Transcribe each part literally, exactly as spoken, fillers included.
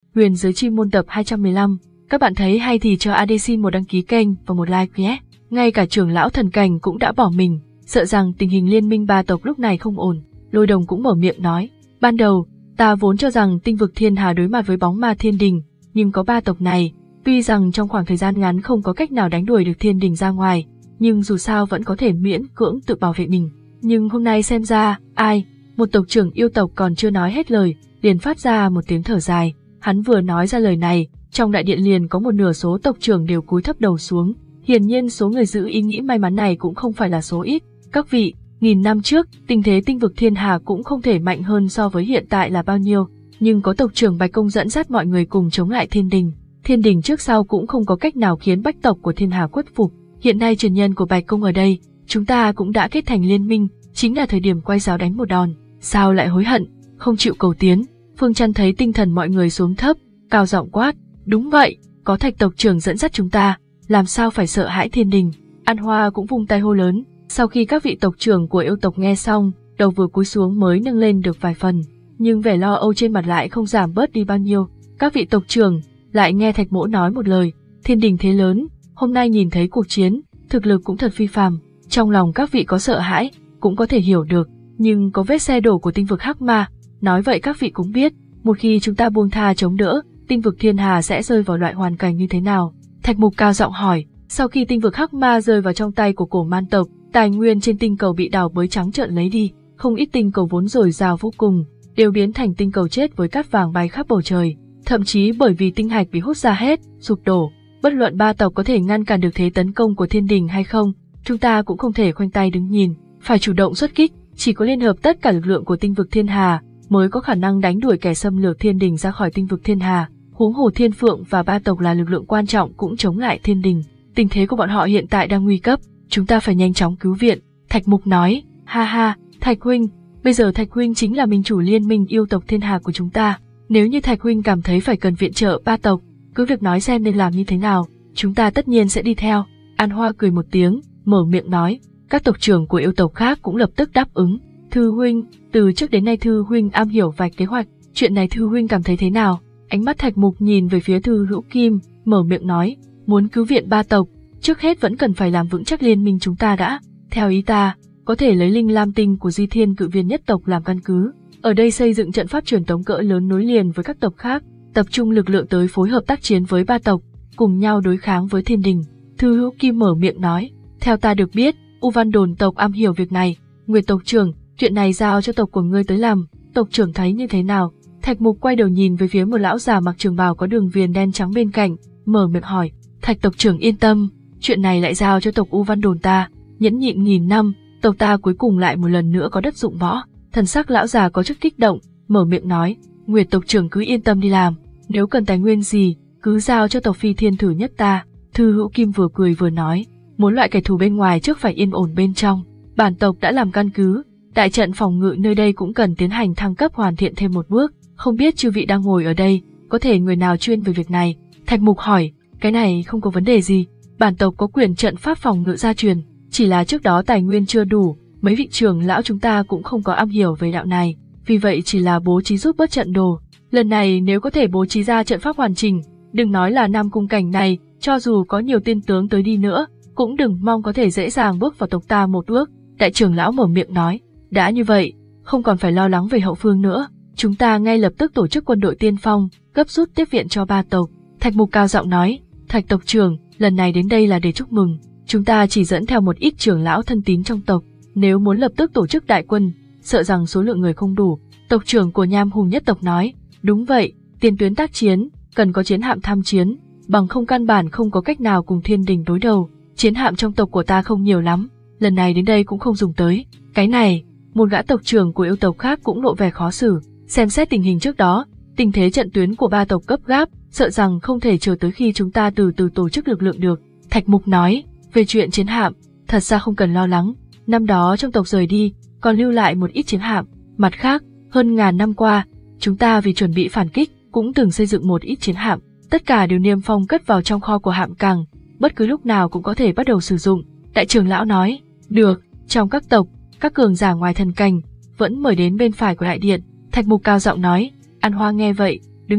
Huyền Giới Chi Môn tập hai trăm mười lăm. Các bạn thấy hay thì cho a đê xê một đăng ký kênh và một like nhé. Ngay cả trưởng lão thần cảnh cũng đã bỏ mình, sợ rằng tình hình liên minh ba tộc lúc này không ổn. Lôi Đồng cũng mở miệng nói, ban đầu, ta vốn cho rằng tinh vực thiên hà đối mặt với bóng ma thiên đình, nhưng có ba tộc này, tuy rằng trong khoảng thời gian ngắn không có cách nào đánh đuổi được thiên đình ra ngoài, nhưng dù sao vẫn có thể miễn cưỡng tự bảo vệ mình. Nhưng hôm nay xem ra, ai, một tộc trưởng yêu tộc còn chưa nói hết lời, liền phát ra một tiếng thở dài. Hắn vừa nói ra lời này, trong đại điện liền có một nửa số tộc trưởng đều cúi thấp đầu xuống. Hiển nhiên số người giữ ý nghĩ may mắn này cũng không phải là số ít. Các vị, nghìn năm trước, tình thế tinh vực thiên hà cũng không thể mạnh hơn so với hiện tại là bao nhiêu. Nhưng có tộc trưởng Bạch Công dẫn dắt mọi người cùng chống lại thiên đình. Thiên đình trước sau cũng không có cách nào khiến bách tộc của thiên hà khuất phục. Hiện nay truyền nhân của Bạch Công ở đây, chúng ta cũng đã kết thành liên minh, chính là thời điểm quay giáo đánh một đòn. Sao lại hối hận, không chịu cầu tiến? Phương Trăn thấy tinh thần mọi người xuống thấp, cao giọng quát, đúng vậy, có Thạch tộc trưởng dẫn dắt chúng ta, làm sao phải sợ hãi thiên đình. An Hoa cũng vung tay hô lớn. Sau khi các vị tộc trưởng của yêu tộc nghe xong, đầu vừa cúi xuống mới nâng lên được vài phần, nhưng vẻ lo âu trên mặt lại không giảm bớt đi bao nhiêu. Các vị tộc trưởng lại nghe Thạch Mỗ nói một lời, thiên đình thế lớn, hôm nay nhìn thấy cuộc chiến, thực lực cũng thật phi phàm. Trong lòng các vị có sợ hãi, cũng có thể hiểu được, nhưng có vết xe đổ của tinh vực hắc ma, nói vậy các vị cũng biết, một khi chúng ta buông tha chống đỡ, tinh vực thiên hà sẽ rơi vào loại hoàn cảnh như thế nào. Thạch Mục cao giọng hỏi. Sau khi tinh vực hắc ma rơi vào trong tay của cổ man tộc, tài nguyên trên tinh cầu bị đào bới trắng trợn lấy đi, không ít tinh cầu vốn dồi dào vô cùng, đều biến thành tinh cầu chết với cát vàng bay khắp bầu trời. Thậm chí bởi vì tinh hạch bị hút ra hết, sụp đổ, bất luận ba tộc có thể ngăn cản được thế tấn công của thiên đình hay không, chúng ta cũng không thể khoanh tay đứng nhìn, phải chủ động xuất kích, chỉ có liên hợp tất cả lực lượng của tinh vực thiên hà mới có khả năng đánh đuổi kẻ xâm lược thiên đình ra khỏi tinh vực thiên hà. Huống hồ Thiên Phượng và ba tộc là lực lượng quan trọng cũng chống lại thiên đình. Tình thế của bọn họ hiện tại đang nguy cấp, chúng ta phải nhanh chóng cứu viện. Thạch Mục nói, ha ha, Thạch huynh, bây giờ Thạch huynh chính là minh chủ liên minh yêu tộc thiên hà của chúng ta. Nếu như Thạch huynh cảm thấy phải cần viện trợ ba tộc, cứ việc nói xem nên làm như thế nào, chúng ta tất nhiên sẽ đi theo. An Hoa cười một tiếng, mở miệng nói, các tộc trưởng của yêu tộc khác cũng lập tức đáp ứng. Thư huynh, từ trước đến nay Thư huynh am hiểu vạch kế hoạch, chuyện này Thư huynh cảm thấy thế nào? Ánh mắt Thạch Mục nhìn về phía Thư Hữu Kim, mở miệng nói, muốn cứu viện ba tộc, trước hết vẫn cần phải làm vững chắc liên minh chúng ta đã. Theo ý ta, có thể lấy linh lam tinh của Di Thiên Cự Viên nhất tộc làm căn cứ, ở đây xây dựng trận pháp truyền tống cỡ lớn nối liền với các tộc khác, tập trung lực lượng tới phối hợp tác chiến với ba tộc, cùng nhau đối kháng với thiên đình. Thư Hữu Kim mở miệng nói, theo ta được biết, U Văn Đồn tộc am hiểu việc này, Nguyệt tộc trưởng, chuyện này giao cho tộc của ngươi tới làm, tộc trưởng thấy như thế nào? Thạch Mục quay đầu nhìn về phía một lão già mặc trường bào có đường viền đen trắng bên cạnh, mở miệng hỏi, Thạch tộc trưởng yên tâm, chuyện này lại giao cho tộc U Văn Đồn ta, nhẫn nhịn nghìn năm, tộc ta cuối cùng lại một lần nữa có đất dụng võ. Thần sắc lão già có chút kích động, mở miệng nói, Nguyệt tộc trưởng cứ yên tâm đi làm, nếu cần tài nguyên gì, cứ giao cho tộc Phi Thiên Thử Nhất ta. Thư Hữu Kim vừa cười vừa nói, muốn loại kẻ thù bên ngoài trước phải yên ổn bên trong, bản tộc đã làm căn cứ, đại trận phòng ngự nơi đây cũng cần tiến hành thăng cấp hoàn thiện thêm một bước. Không biết chư vị đang ngồi ở đây, có thể người nào chuyên về việc này? Thạch Mục hỏi, cái này không có vấn đề gì, bản tộc có quyền trận pháp phòng ngự gia truyền, chỉ là trước đó tài nguyên chưa đủ, mấy vị trưởng lão chúng ta cũng không có am hiểu về đạo này, vì vậy chỉ là bố trí giúp bớt trận đồ. Lần này nếu có thể bố trí ra trận pháp hoàn chỉnh, đừng nói là Nam Cung cảnh này, cho dù có nhiều tiên tướng tới đi nữa, cũng đừng mong có thể dễ dàng bước vào tộc ta một bước. Đại trưởng lão mở miệng nói, đã như vậy, không còn phải lo lắng về hậu phương nữa. Chúng ta ngay lập tức tổ chức quân đội tiên phong, gấp rút tiếp viện cho ba tộc. Thạch Mục cao giọng nói, Thạch tộc trưởng, lần này đến đây là để chúc mừng. Chúng ta chỉ dẫn theo một ít trưởng lão thân tín trong tộc, nếu muốn lập tức tổ chức đại quân, sợ rằng số lượng người không đủ. Tộc trưởng của Nham Hùng nhất tộc nói, đúng vậy, tiền tuyến tác chiến, cần có chiến hạm tham chiến, bằng không căn bản không có cách nào cùng thiên đình đối đầu. Chiến hạm trong tộc của ta không nhiều lắm, lần này đến đây cũng không dùng tới. Cái này, một gã tộc trưởng của yêu tộc khác cũng lộ vẻ khó xử. Xem xét tình hình trước đó, tình thế trận tuyến của ba tộc gấp gáp, sợ rằng không thể chờ tới khi chúng ta từ từ tổ chức lực lượng được. Thạch Mục nói, về chuyện chiến hạm, thật ra không cần lo lắng, năm đó trong tộc rời đi, còn lưu lại một ít chiến hạm. Mặt khác, hơn ngàn năm qua, chúng ta vì chuẩn bị phản kích, cũng từng xây dựng một ít chiến hạm, tất cả đều niêm phong cất vào trong kho của hạm càng, bất cứ lúc nào cũng có thể bắt đầu sử dụng. Đại trưởng lão nói, được, trong các tộc, các cường giả ngoài thần cảnh, vẫn mời đến bên phải của đại điện. Thạch Mục cao giọng nói, An Hoa nghe vậy, đứng lên,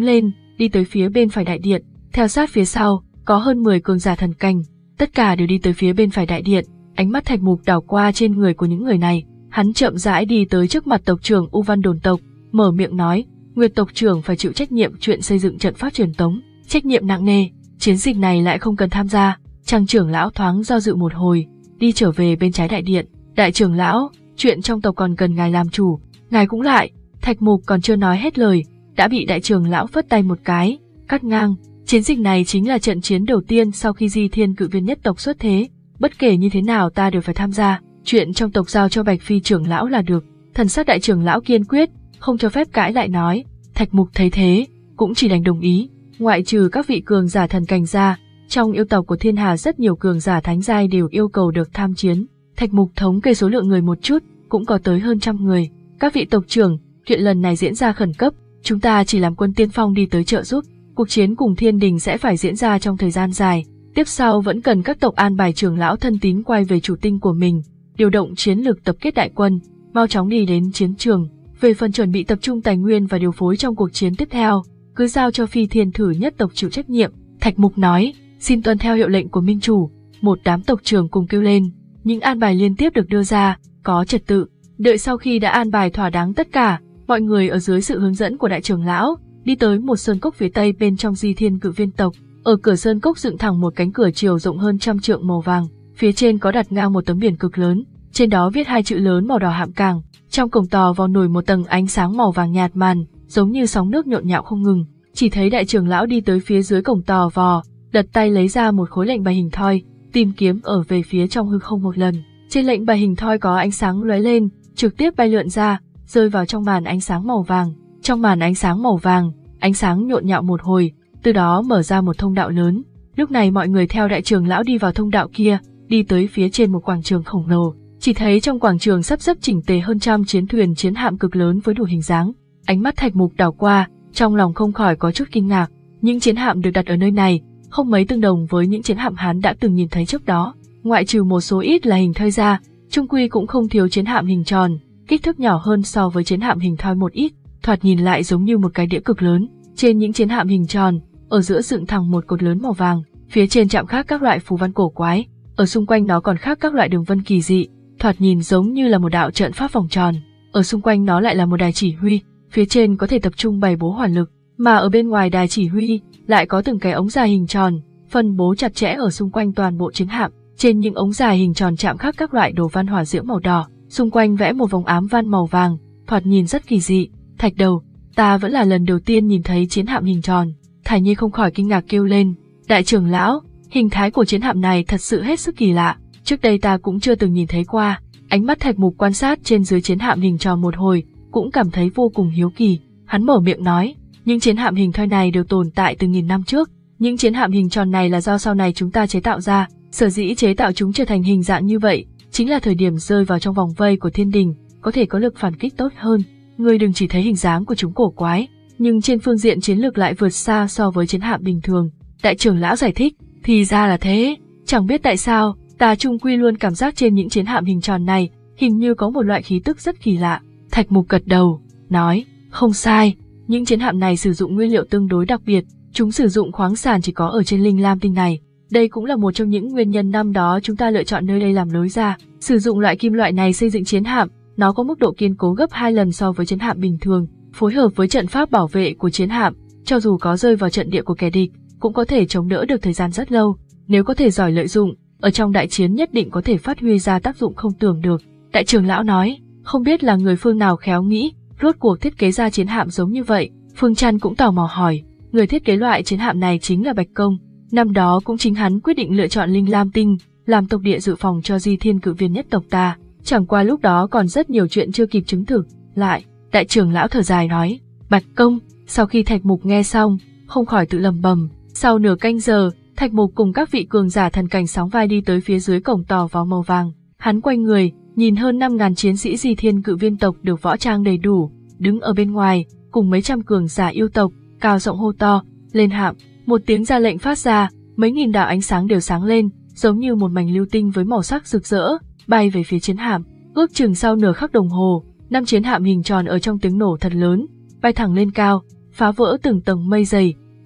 đi tới phía bên phải đại điện, theo sát phía sau, có hơn mười cường giả thần cảnh, tất cả đều đi tới phía bên phải đại điện. Ánh mắt Thạch Mục đảo qua trên người của những người này, hắn chậm rãi đi tới trước mặt tộc trưởng U Văn Đồn tộc, mở miệng nói, Nguyệt tộc trưởng phải chịu trách nhiệm chuyện xây dựng trận pháp truyền tống, trách nhiệm nặng nề, chiến dịch này lại không cần tham gia. Trang trưởng lão thoáng do dự một hồi, đi trở về bên trái đại điện, đại trưởng lão, chuyện trong tộc còn cần ngài làm chủ, ngài cũng lại. Thạch Mục còn chưa nói hết lời, đã bị đại trưởng lão phất tay một cái, cắt ngang. Chiến dịch này chính là trận chiến đầu tiên sau khi Di Thiên Cự Viên nhất tộc xuất thế, bất kể như thế nào ta đều phải tham gia, chuyện trong tộc giao cho Bạch Phi trưởng lão là được. Thần sắc đại trưởng lão kiên quyết, không cho phép cãi lại nói. Thạch Mục thấy thế, cũng chỉ đành đồng ý. Ngoại trừ các vị cường giả thần cảnh ra, trong yêu tộc của Thiên Hà rất nhiều cường giả thánh giai đều yêu cầu được tham chiến. Thạch Mục thống kê số lượng người một chút, cũng có tới hơn trăm người. Các vị tộc trưởng, chuyện lần này diễn ra khẩn cấp, chúng ta chỉ làm quân tiên phong đi tới trợ giúp. Cuộc chiến cùng Thiên Đình sẽ phải diễn ra trong thời gian dài, tiếp sau vẫn cần các tộc an bài trưởng lão thân tín quay về chủ tinh của mình, điều động chiến lược tập kết đại quân, mau chóng đi đến chiến trường. Về phần chuẩn bị tập trung tài nguyên và điều phối trong cuộc chiến tiếp theo, cứ giao cho Phi Thiên Thử nhất tộc chịu trách nhiệm. Thạch Mục nói, xin tuân theo hiệu lệnh của minh chủ. Một đám tộc trưởng cùng kêu lên, những an bài liên tiếp được đưa ra, có trật tự. Đợi sau khi đã an bài thỏa đáng tất cả, mọi người ở dưới sự hướng dẫn của đại trưởng lão, đi tới một sơn cốc phía tây bên trong Di Thiên Cự Viên tộc. Ở cửa sơn cốc dựng thẳng một cánh cửa chiều rộng hơn trăm trượng màu vàng, phía trên có đặt ngang một tấm biển cực lớn, trên đó viết hai chữ lớn màu đỏ Hạm Cảng. Trong cổng tò vò nổi một tầng ánh sáng màu vàng nhạt màn, giống như sóng nước nhộn nhạo không ngừng. Chỉ thấy đại trưởng lão đi tới phía dưới cổng tò vò, đặt tay lấy ra một khối lệnh bài hình thoi, tìm kiếm ở về phía trong hư không một lần. Trên lệnh bài hình thoi có ánh sáng lóe lên, trực tiếp bay lượn ra, rơi vào trong màn ánh sáng màu vàng. Trong màn ánh sáng màu vàng, ánh sáng nhộn nhạo một hồi, từ đó mở ra một thông đạo lớn. Lúc này mọi người theo đại trưởng lão đi vào thông đạo kia, đi tới phía trên một quảng trường khổng lồ. Chỉ thấy trong quảng trường sắp xếp chỉnh tề hơn trăm chiến thuyền chiến hạm cực lớn với đủ hình dáng. Ánh mắt Thạch Mục đảo qua, trong lòng không khỏi có chút kinh ngạc. Những chiến hạm được đặt ở nơi này, không mấy tương đồng với những chiến hạm hắn đã từng nhìn thấy trước đó. Ngoại trừ một số ít là hình thoi ra, chung quy cũng không thiếu chiến hạm hình tròn, kích thước nhỏ hơn so với chiến hạm hình thoi một ít, thoạt nhìn lại giống như một cái đĩa cực lớn. Trên những chiến hạm hình tròn, ở giữa dựng thẳng một cột lớn màu vàng, phía trên chạm khắc các loại phù văn cổ quái, ở xung quanh nó còn khắc các loại đường vân kỳ dị, thoạt nhìn giống như là một đạo trận pháp vòng tròn. Ở xung quanh nó lại là một đài chỉ huy, phía trên có thể tập trung bày bố hỏa lực, mà ở bên ngoài đài chỉ huy lại có từng cái ống dài hình tròn, phân bố chặt chẽ ở xung quanh toàn bộ chiến hạm. Trên những ống dài hình tròn chạm khắc các loại đồ văn hỏa diễm màu đỏ, xung quanh vẽ một vòng ám văn màu vàng, thoạt nhìn rất kỳ dị. Thạch Đầu, ta vẫn là lần đầu tiên nhìn thấy chiến hạm hình tròn. Thải Nhi không khỏi kinh ngạc kêu lên, đại trưởng lão, hình thái của chiến hạm này thật sự hết sức kỳ lạ, trước đây ta cũng chưa từng nhìn thấy qua. Ánh mắt Thạch Mục quan sát trên dưới chiến hạm hình tròn một hồi, cũng cảm thấy vô cùng hiếu kỳ. Hắn mở miệng nói, những chiến hạm hình thoi này đều tồn tại từ nghìn năm trước, những chiến hạm hình tròn này là do sau này chúng ta chế tạo ra, sở dĩ chế tạo chúng trở thành hình dạng như vậy, chính là thời điểm rơi vào trong vòng vây của Thiên Đình, có thể có lực phản kích tốt hơn. Ngươi đừng chỉ thấy hình dáng của chúng cổ quái, nhưng trên phương diện chiến lược lại vượt xa so với chiến hạm bình thường. Đại trưởng lão giải thích, thì ra là thế, chẳng biết tại sao, ta chung quy luôn cảm giác trên những chiến hạm hình tròn này, hình như có một loại khí tức rất kỳ lạ. Thạch Mục gật đầu, nói, không sai, những chiến hạm này sử dụng nguyên liệu tương đối đặc biệt, chúng sử dụng khoáng sản chỉ có ở trên Linh Lam tinh này. Đây cũng là một trong những nguyên nhân năm đó chúng ta lựa chọn nơi đây làm lối ra, sử dụng loại kim loại này xây dựng chiến hạm, nó có mức độ kiên cố gấp hai lần so với chiến hạm bình thường, phối hợp với trận pháp bảo vệ của chiến hạm, cho dù có rơi vào trận địa của kẻ địch, cũng có thể chống đỡ được thời gian rất lâu. Nếu có thể giỏi lợi dụng, ở trong đại chiến nhất định có thể phát huy ra tác dụng không tưởng được. Đại trưởng lão nói, không biết là người phương nào khéo nghĩ, rốt cuộc thiết kế ra chiến hạm giống như vậy. Phương Trăn cũng tò mò hỏi, người thiết kế loại chiến hạm này chính là Bạch Công. Năm đó cũng chính hắn quyết định lựa chọn Linh Lam tinh làm tộc địa dự phòng cho Di Thiên Cự Viên nhất tộc ta. Chẳng qua lúc đó còn rất nhiều chuyện chưa kịp chứng thực. Lại, đại trưởng lão thở dài nói, Bạch Công. Sau khi Thạch Mục nghe xong, không khỏi tự lầm bầm. Sau nửa canh giờ, Thạch Mục cùng các vị cường giả thần cảnh sóng vai đi tới phía dưới cổng tò vò màu vàng. Hắn quay người, nhìn hơn năm ngàn chiến sĩ Di Thiên Cự Viên tộc được võ trang đầy đủ, đứng ở bên ngoài, cùng mấy trăm cường giả yêu tộc, cao giọng hô to, lên hạm. Một tiếng ra lệnh phát ra, mấy nghìn đạo ánh sáng đều sáng lên, giống như một mảnh lưu tinh với màu sắc rực rỡ, bay về phía chiến hạm. Ước chừng sau nửa khắc đồng hồ, năm chiến hạm hình tròn ở trong tiếng nổ thật lớn, bay thẳng lên cao, phá vỡ từng tầng mây dày,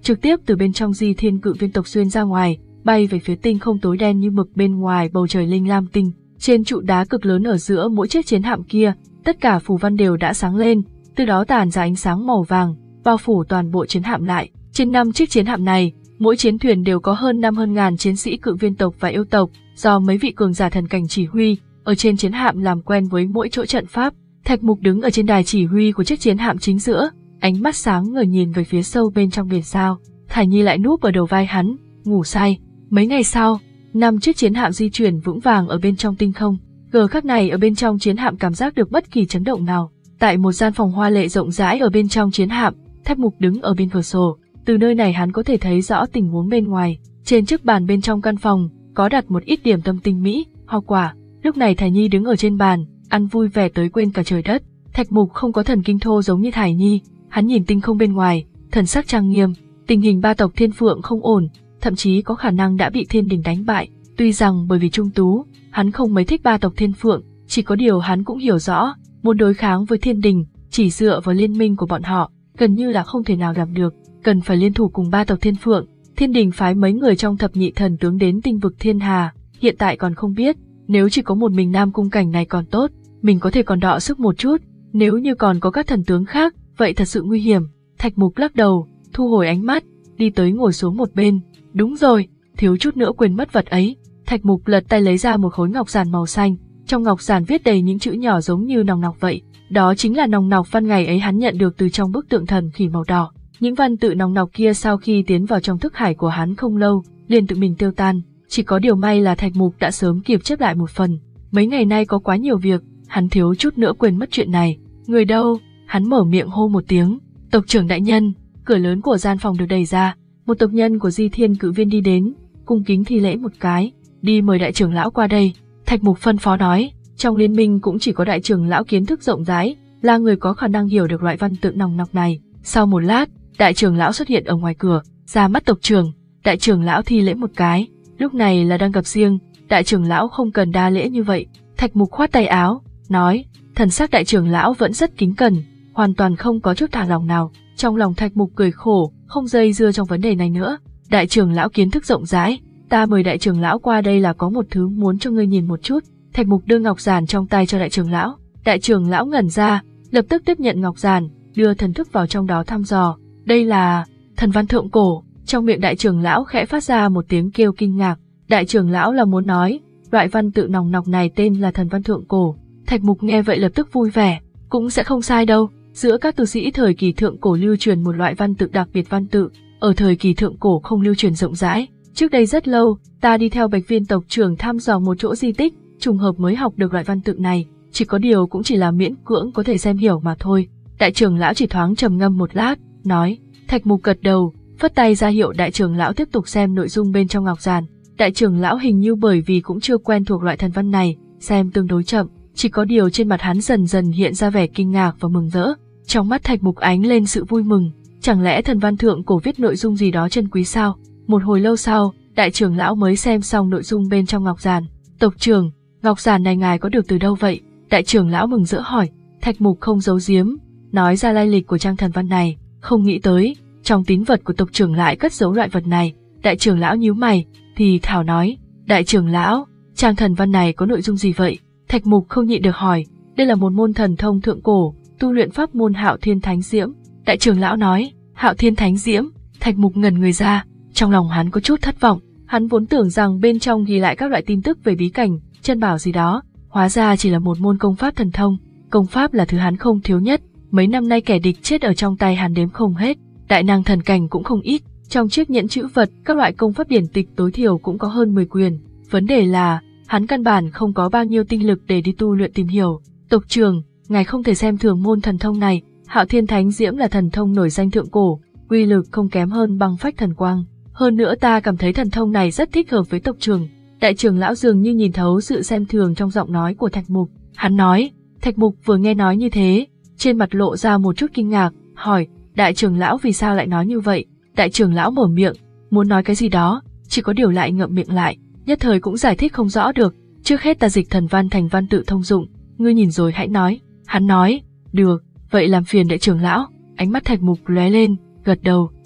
trực tiếp từ bên trong Di Thiên Cự Viên tộc xuyên ra ngoài, bay về phía tinh không tối đen như mực bên ngoài bầu trời linh lam tinh. Trên trụ đá cực lớn ở giữa mỗi chiếc chiến hạm kia, tất cả phù văn đều đã sáng lên, từ đó tản ra ánh sáng màu vàng, bao phủ toàn bộ chiến hạm lại. Trên năm chiếc chiến hạm này, mỗi chiến thuyền đều có hơn năm hơn ngàn chiến sĩ cự viên tộc và yêu tộc, do mấy vị cường giả thần cảnh chỉ huy, ở trên chiến hạm làm quen với mỗi chỗ trận pháp. Thạch Mục đứng ở trên đài chỉ huy của chiếc chiến hạm chính giữa, ánh mắt sáng ngời nhìn về phía sâu bên trong biển sao. Thải Nhi lại núp ở đầu vai hắn, ngủ say. Mấy ngày sau, năm chiếc chiến hạm di chuyển vững vàng ở bên trong tinh không. Giờ khắc này ở bên trong chiến hạm cảm giác được bất kỳ chấn động nào. Tại một gian phòng hoa lệ rộng rãi ở bên trong chiến hạm, Thạch Mục đứng ở bên cửa sổ. Từ nơi này hắn có thể thấy rõ tình huống bên ngoài. Trên chiếc bàn bên trong căn phòng có đặt một ít điểm tâm tinh mỹ, hoa quả. Lúc này Thải Nhi đứng ở trên bàn, ăn vui vẻ tới quên cả trời đất. Thạch Mục không có thần kinh thô giống như Thải Nhi, hắn nhìn tinh không bên ngoài, thần sắc trang nghiêm. Tình hình ba tộc Thiên Phượng không ổn, thậm chí có khả năng đã bị Thiên Đình đánh bại. Tuy rằng bởi vì trung tú, hắn không mấy thích ba tộc Thiên Phượng, chỉ có điều hắn cũng hiểu rõ, muốn đối kháng với Thiên Đình, chỉ dựa vào liên minh của bọn họ, gần như là không thể nào làm được, cần phải liên thủ cùng ba tộc Thiên Phượng. Thiên Đình phái mấy người trong thập nhị thần tướng đến tinh vực Thiên Hà, hiện tại còn không biết, nếu chỉ có một mình Nam Cung Cảnh này còn tốt, mình có thể còn đọ sức một chút, nếu như còn có các thần tướng khác, vậy thật sự nguy hiểm. Thạch Mục lắc đầu, thu hồi ánh mắt, đi tới ngồi xuống một bên. Đúng rồi, thiếu chút nữa quên mất vật ấy. Thạch Mục lật tay lấy ra một khối ngọc giản màu xanh, trong ngọc giản viết đầy những chữ nhỏ giống như nòng nọc vậy. Đó chính là nòng nọc văn ngày ấy hắn nhận được từ trong bức tượng thần khỉ màu đỏ. Những văn tự nòng nọc kia sau khi tiến vào trong thức hải của hắn không lâu, liền tự mình tiêu tan. Chỉ có điều may là Thạch Mục đã sớm kịp chép lại một phần. Mấy ngày nay có quá nhiều việc, hắn thiếu chút nữa quên mất chuyện này. Người đâu? Hắn mở miệng hô một tiếng. Tộc trưởng đại nhân. Cửa lớn của gian phòng được đẩy ra, một tộc nhân của Di Thiên Cự Viên đi đến, cung kính thi lễ một cái, đi mời đại trưởng lão qua đây. Thạch Mục phân phó nói, trong liên minh cũng chỉ có đại trưởng lão kiến thức rộng rãi, là người có khả năng hiểu được loại văn tự nòng nọc này. Sau một lát, đại trưởng lão xuất hiện ở ngoài cửa, ra mắt tộc trưởng. Đại trưởng lão thi lễ một cái, lúc này là đang gặp riêng, đại trưởng lão không cần đa lễ như vậy. Thạch Mục khoát tay áo, nói, thần sắc đại trưởng lão vẫn rất kính cẩn, hoàn toàn không có chút thả lòng nào. Trong lòng Thạch Mục cười khổ, không dây dưa trong vấn đề này nữa. Đại trưởng lão kiến thức rộng rãi, ta mời đại trưởng lão qua đây là có một thứ muốn cho ngươi nhìn một chút. Thạch Mục đưa ngọc giản trong tay cho đại trưởng lão. Đại trưởng lão ngẩn ra, lập tức tiếp nhận ngọc giản, đưa thần thức vào trong đó thăm dò. Đây là thần văn thượng cổ. Trong miệng đại trưởng lão khẽ phát ra một tiếng kêu kinh ngạc. Đại trưởng lão là muốn nói, loại văn tự nòng nọc này tên là thần văn thượng cổ. Thạch Mục nghe vậy lập tức vui vẻ, cũng sẽ không sai đâu. Giữa các tu sĩ thời kỳ thượng cổ lưu truyền một loại văn tự đặc biệt văn tự, ở thời kỳ thượng cổ không lưu truyền rộng rãi. Trước đây rất lâu, ta đi theo Bạch Viên tộc trưởng thăm dò một chỗ di tích, trùng hợp mới học được loại văn tự này, chỉ có điều cũng chỉ là miễn cưỡng có thể xem hiểu mà thôi. Đại trưởng lão chỉ thoáng trầm ngâm một lát, nói. Thạch Mục gật đầu, phất tay ra hiệu đại trưởng lão tiếp tục xem nội dung bên trong ngọc giản. Đại trưởng lão hình như bởi vì cũng chưa quen thuộc loại thần văn này, xem tương đối chậm, chỉ có điều trên mặt hắn dần dần hiện ra vẻ kinh ngạc và mừng rỡ. Trong mắt Thạch Mục ánh lên sự vui mừng, chẳng lẽ thần văn thượng cổ viết nội dung gì đó chân quý sao? Một hồi lâu sau, đại trưởng lão mới xem xong nội dung bên trong ngọc giản. Tộc trưởng, ngọc giản này ngài có được từ đâu vậy? Đại trưởng lão mừng rỡ hỏi. Thạch Mục không giấu giếm, nói ra lai lịch của trang thần văn này, không nghĩ tới, trong tín vật của tộc trưởng lại cất giấu loại vật này. Đại trưởng lão nhíu mày, thì thảo nói, đại trưởng lão, trang thần văn này có nội dung gì vậy? Thạch Mục không nhịn được hỏi, đây là một môn thần thông thượng cổ, tu luyện pháp môn Hạo Thiên Thánh Diễm. Đại trưởng lão nói, Hạo Thiên Thánh Diễm. Thạch Mục ngẩn người ra, trong lòng hắn có chút thất vọng, hắn vốn tưởng rằng bên trong ghi lại các loại tin tức về bí cảnh, chân bảo gì đó, hóa ra chỉ là một môn công pháp thần thông. Công pháp là thứ hắn không thiếu nhất, mấy năm nay kẻ địch chết ở trong tay hắn đếm không hết, đại năng thần cảnh cũng không ít, trong chiếc nhẫn chữ vật các loại công pháp điển tịch tối thiểu cũng có hơn mười quyền. Vấn đề là, hắn căn bản không có bao nhiêu tinh lực để đi tu luyện tìm hiểu. Tộc trưởng, ngài không thể xem thường môn thần thông này, Hạo Thiên Thánh Diễm là thần thông nổi danh thượng cổ, uy lực không kém hơn băng phách thần quang. Hơn nữa ta cảm thấy thần thông này rất thích hợp với tộc trưởng. Đại trưởng lão dường như nhìn thấu sự xem thường trong giọng nói của Thạch Mục. Hắn nói, Thạch Mục vừa nghe nói như thế, trên mặt lộ ra một chút kinh ngạc, hỏi, đại trưởng lão vì sao lại nói như vậy? Đại trưởng lão mở miệng, muốn nói cái gì đó, chỉ có điều lại ngậm miệng lại, nhất thời cũng giải thích không rõ được. Trước hết ta dịch thần văn thành văn tự thông dụng, ngươi nhìn rồi hãy nói. Hắn nói, được, vậy làm phiền đại trưởng lão. Ánh mắt Thạch Mục lóe lên, gật đầu.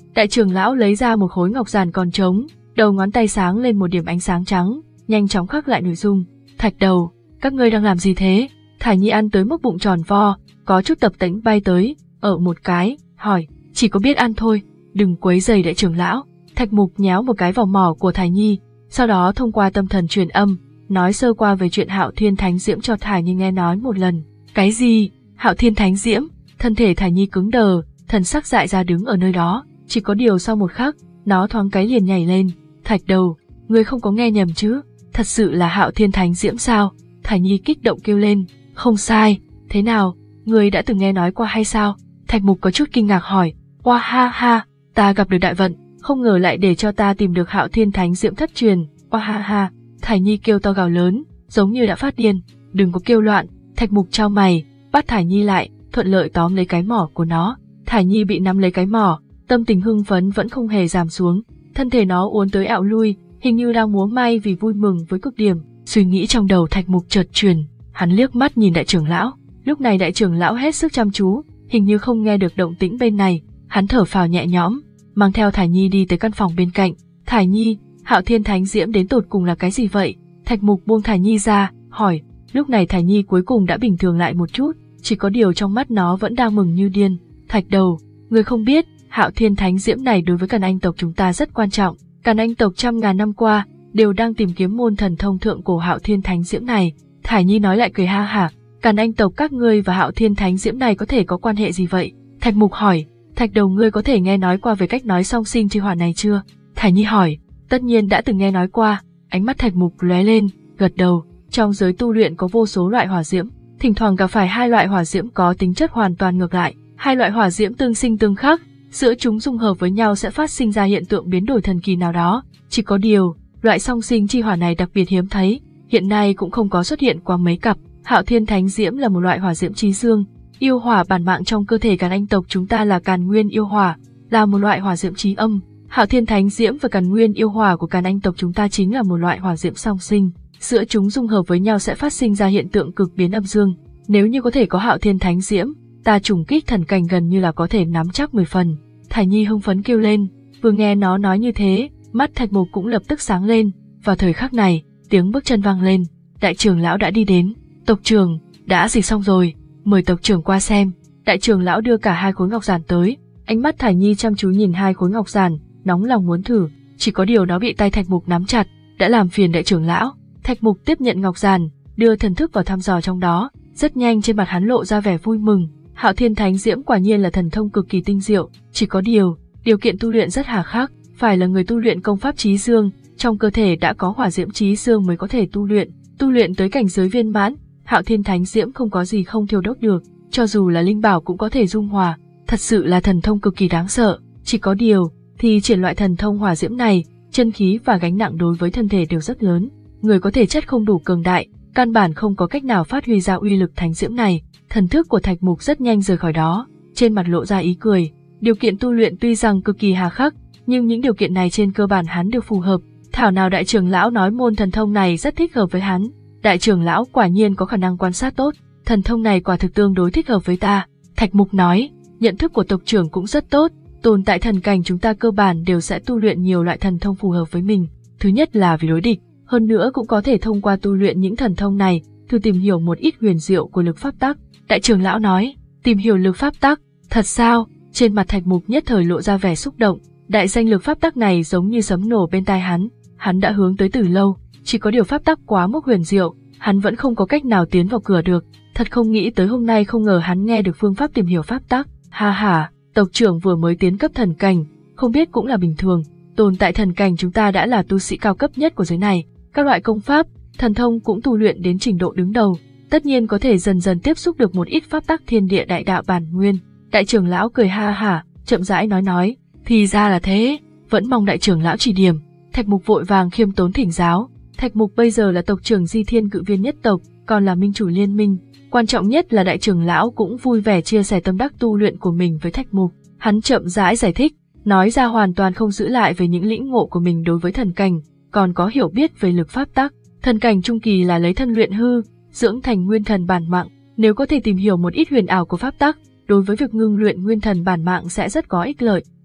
Đại trưởng lão lấy ra một khối ngọc giản còn trống, đầu ngón tay sáng lên một điểm ánh sáng trắng, nhanh chóng khắc lại nội dung. Thạch đầu, các ngươi đang làm gì thế? Thải Nhi ăn tới mức bụng tròn vo, có chút tập tễnh bay tới, ở một cái, hỏi, chỉ có biết ăn thôi, đừng quấy rầy đại trưởng lão. Thạch Mục nhéo một cái vào mỏ của Thải Nhi, sau đó thông qua tâm thần truyền âm, nói sơ qua về chuyện Hạo Thiên Thánh Diễm cho Thải Nhi nghe nói một lần. Cái gì? Hạo Thiên Thánh Diễm? Thân thể Thải Nhi cứng đờ, thần sắc dại ra đứng ở nơi đó, chỉ có điều sau một khắc, nó thoáng cái liền nhảy lên. Thạch đầu, ngươi không có nghe nhầm chứ? Thật sự là Hạo Thiên Thánh Diễm sao? Thải Nhi kích động kêu lên. Không sai, thế nào, ngươi đã từng nghe nói qua hay sao? Thạch Mục có chút kinh ngạc hỏi. Oa ha ha, ta gặp được đại vận, không ngờ lại để cho ta tìm được Hạo Thiên Thánh Diễm thất truyền. Oa ha ha, Thải Nhi kêu to gào lớn, giống như đã phát điên. Đừng có kêu loạn. Thạch Mục chau mày, bắt Thải Nhi lại, thuận lợi tóm lấy cái mỏ của nó. Thải Nhi bị nắm lấy cái mỏ, tâm tình hưng phấn vẫn không hề giảm xuống, thân thể nó uốn tới ạo lui, hình như đang múa may vì vui mừng với cực điểm. Suy nghĩ trong đầu Thạch Mục chợt chuyển, hắn liếc mắt nhìn đại trưởng lão. Lúc này đại trưởng lão hết sức chăm chú, hình như không nghe được động tĩnh bên này. Hắn thở phào nhẹ nhõm, mang theo Thải Nhi đi tới căn phòng bên cạnh. Thải Nhi, Hạo Thiên Thánh Diễm đến tột cùng là cái gì vậy? Thạch Mục buông Thải Nhi ra, hỏi. Lúc này Thải Nhi cuối cùng đã bình thường lại một chút, chỉ có điều trong mắt nó vẫn đang mừng như điên. Thạch đầu, người không biết, Hạo Thiên Thánh Diễm này đối với Càn Anh tộc chúng ta rất quan trọng. Càn Anh tộc trăm ngàn năm qua đều đang tìm kiếm môn thần thông thượng cổ Hạo Thiên Thánh Diễm này. Thải Nhi nói lại cười ha hả. Càn Anh tộc các ngươi và Hạo Thiên Thánh Diễm này có thể có quan hệ gì vậy? Thạch Mục hỏi. Thạch đầu, ngươi có thể nghe nói qua về cách nói song sinh chi hỏa này chưa? Thải Nhi hỏi. Tất nhiên đã từng nghe nói qua. Ánh mắt Thạch Mục lóe lên, gật đầu. Trong giới tu luyện có vô số loại hỏa diễm, thỉnh thoảng gặp phải hai loại hỏa diễm có tính chất hoàn toàn ngược lại. Hai loại hỏa diễm tương sinh tương khắc, giữa chúng dung hợp với nhau sẽ phát sinh ra hiện tượng biến đổi thần kỳ nào đó. Chỉ có điều, loại song sinh chi hỏa này đặc biệt hiếm thấy, hiện nay cũng không có xuất hiện qua mấy cặp. Hạo Thiên Thánh Diễm là một loại hỏa diễm chí dương, yêu hỏa bản mạng trong cơ thể Càn Anh tộc chúng ta là Càn Nguyên yêu hỏa, là một loại hỏa diễm chí âm. Hạo Thiên Thánh Diễm và Càn Nguyên yêu hỏa của Càn Anh tộc chúng ta chính là một loại hỏa diễm song sinh, giữa chúng dung hợp với nhau sẽ phát sinh ra hiện tượng cực biến âm dương. Nếu như có thể có Hạo Thiên Thánh Diễm, ta trùng kích thần cảnh gần như là có thể nắm chắc mười phần. Thải Nhi hưng phấn kêu lên, vừa nghe nó nói như thế, mắt Thạch Mục cũng lập tức sáng lên. Vào thời khắc này, tiếng bước chân vang lên, đại trưởng lão đã đi đến. Tộc trưởng, đã dịch xong rồi, mời tộc trưởng qua xem. Đại trưởng lão đưa cả hai khối ngọc giản tới, ánh mắt Thải Nhi chăm chú nhìn hai khối ngọc giản, nóng lòng muốn thử, chỉ có điều nó bị tay Thạch Mục nắm chặt, đã làm phiền đại trưởng lão. Thạch Mục tiếp nhận ngọc giản, đưa thần thức vào thăm dò trong đó, rất nhanh trên mặt hắn lộ ra vẻ vui mừng. Hạo Thiên Thánh Diễm quả nhiên là thần thông cực kỳ tinh diệu, chỉ có điều, điều kiện tu luyện rất hà khắc, phải là người tu luyện công pháp chí dương, trong cơ thể đã có hỏa diễm chí dương mới có thể tu luyện, tu luyện tới cảnh giới viên mãn. Hạo Thiên Thánh Diễm không có gì không thiêu đốt được, cho dù là linh bảo cũng có thể dung hòa, thật sự là thần thông cực kỳ đáng sợ. Chỉ có điều, thì triển loại thần thông hỏa diễm này, chân khí và gánh nặng đối với thân thể đều rất lớn, người có thể chất không đủ cường đại, căn bản không có cách nào phát huy ra uy lực thánh diễm này. Thần thức của Thạch Mục rất nhanh rời khỏi đó, trên mặt lộ ra ý cười. Điều kiện tu luyện tuy rằng cực kỳ hà khắc, nhưng những điều kiện này trên cơ bản hắn đều phù hợp. Thảo nào đại trưởng lão nói môn thần thông này rất thích hợp với hắn. Đại trưởng lão quả nhiên có khả năng quan sát tốt, thần thông này quả thực tương đối thích hợp với ta. Thạch Mục nói, nhận thức của tộc trưởng cũng rất tốt, tồn tại thần cảnh chúng ta cơ bản đều sẽ tu luyện nhiều loại thần thông phù hợp với mình. Thứ nhất là vì đối địch, hơn nữa cũng có thể thông qua tu luyện những thần thông này, thử tìm hiểu một ít huyền diệu của lực pháp tắc. Đại trưởng lão nói, tìm hiểu lực pháp tắc, thật sao? Trên mặt Thạch Mục nhất thời lộ ra vẻ xúc động, đại danh lực pháp tắc này giống như sấm nổ bên tai hắn, hắn đã hướng tới từ lâu, chỉ có điều pháp tắc quá mức huyền diệu, hắn vẫn không có cách nào tiến vào cửa được. Thật không nghĩ tới hôm nay không ngờ hắn nghe được phương pháp tìm hiểu pháp tắc. Ha ha, tộc trưởng vừa mới tiến cấp thần cảnh, không biết cũng là bình thường, tồn tại thần cảnh chúng ta đã là tu sĩ cao cấp nhất của giới này, các loại công pháp, thần thông cũng tu luyện đến trình độ đứng đầu, tất nhiên có thể dần dần tiếp xúc được một ít pháp tắc thiên địa đại đạo bản nguyên. Đại trưởng lão cười ha hả, chậm rãi nói nói, thì ra là thế, vẫn mong đại trưởng lão chỉ điểm. Thạch Mục vội vàng khiêm tốn thỉnh giáo. Thạch Mục bây giờ là tộc trưởng Di Thiên Cự Viên nhất tộc, còn là minh chủ liên minh, quan trọng nhất là đại trưởng lão cũng vui vẻ chia sẻ tâm đắc tu luyện của mình với Thạch Mục. Hắn chậm rãi giải thích, nói ra hoàn toàn không giữ lại về những lĩnh ngộ của mình đối với thần cảnh, còn có hiểu biết về lực pháp tắc. Thần cảnh trung kỳ là lấy thân luyện hư, dưỡng thành nguyên thần bản mạng, nếu có thể tìm hiểu một ít huyền ảo của pháp tắc, đối với việc ngưng luyện nguyên thần bản mạng sẽ rất có ích lợi.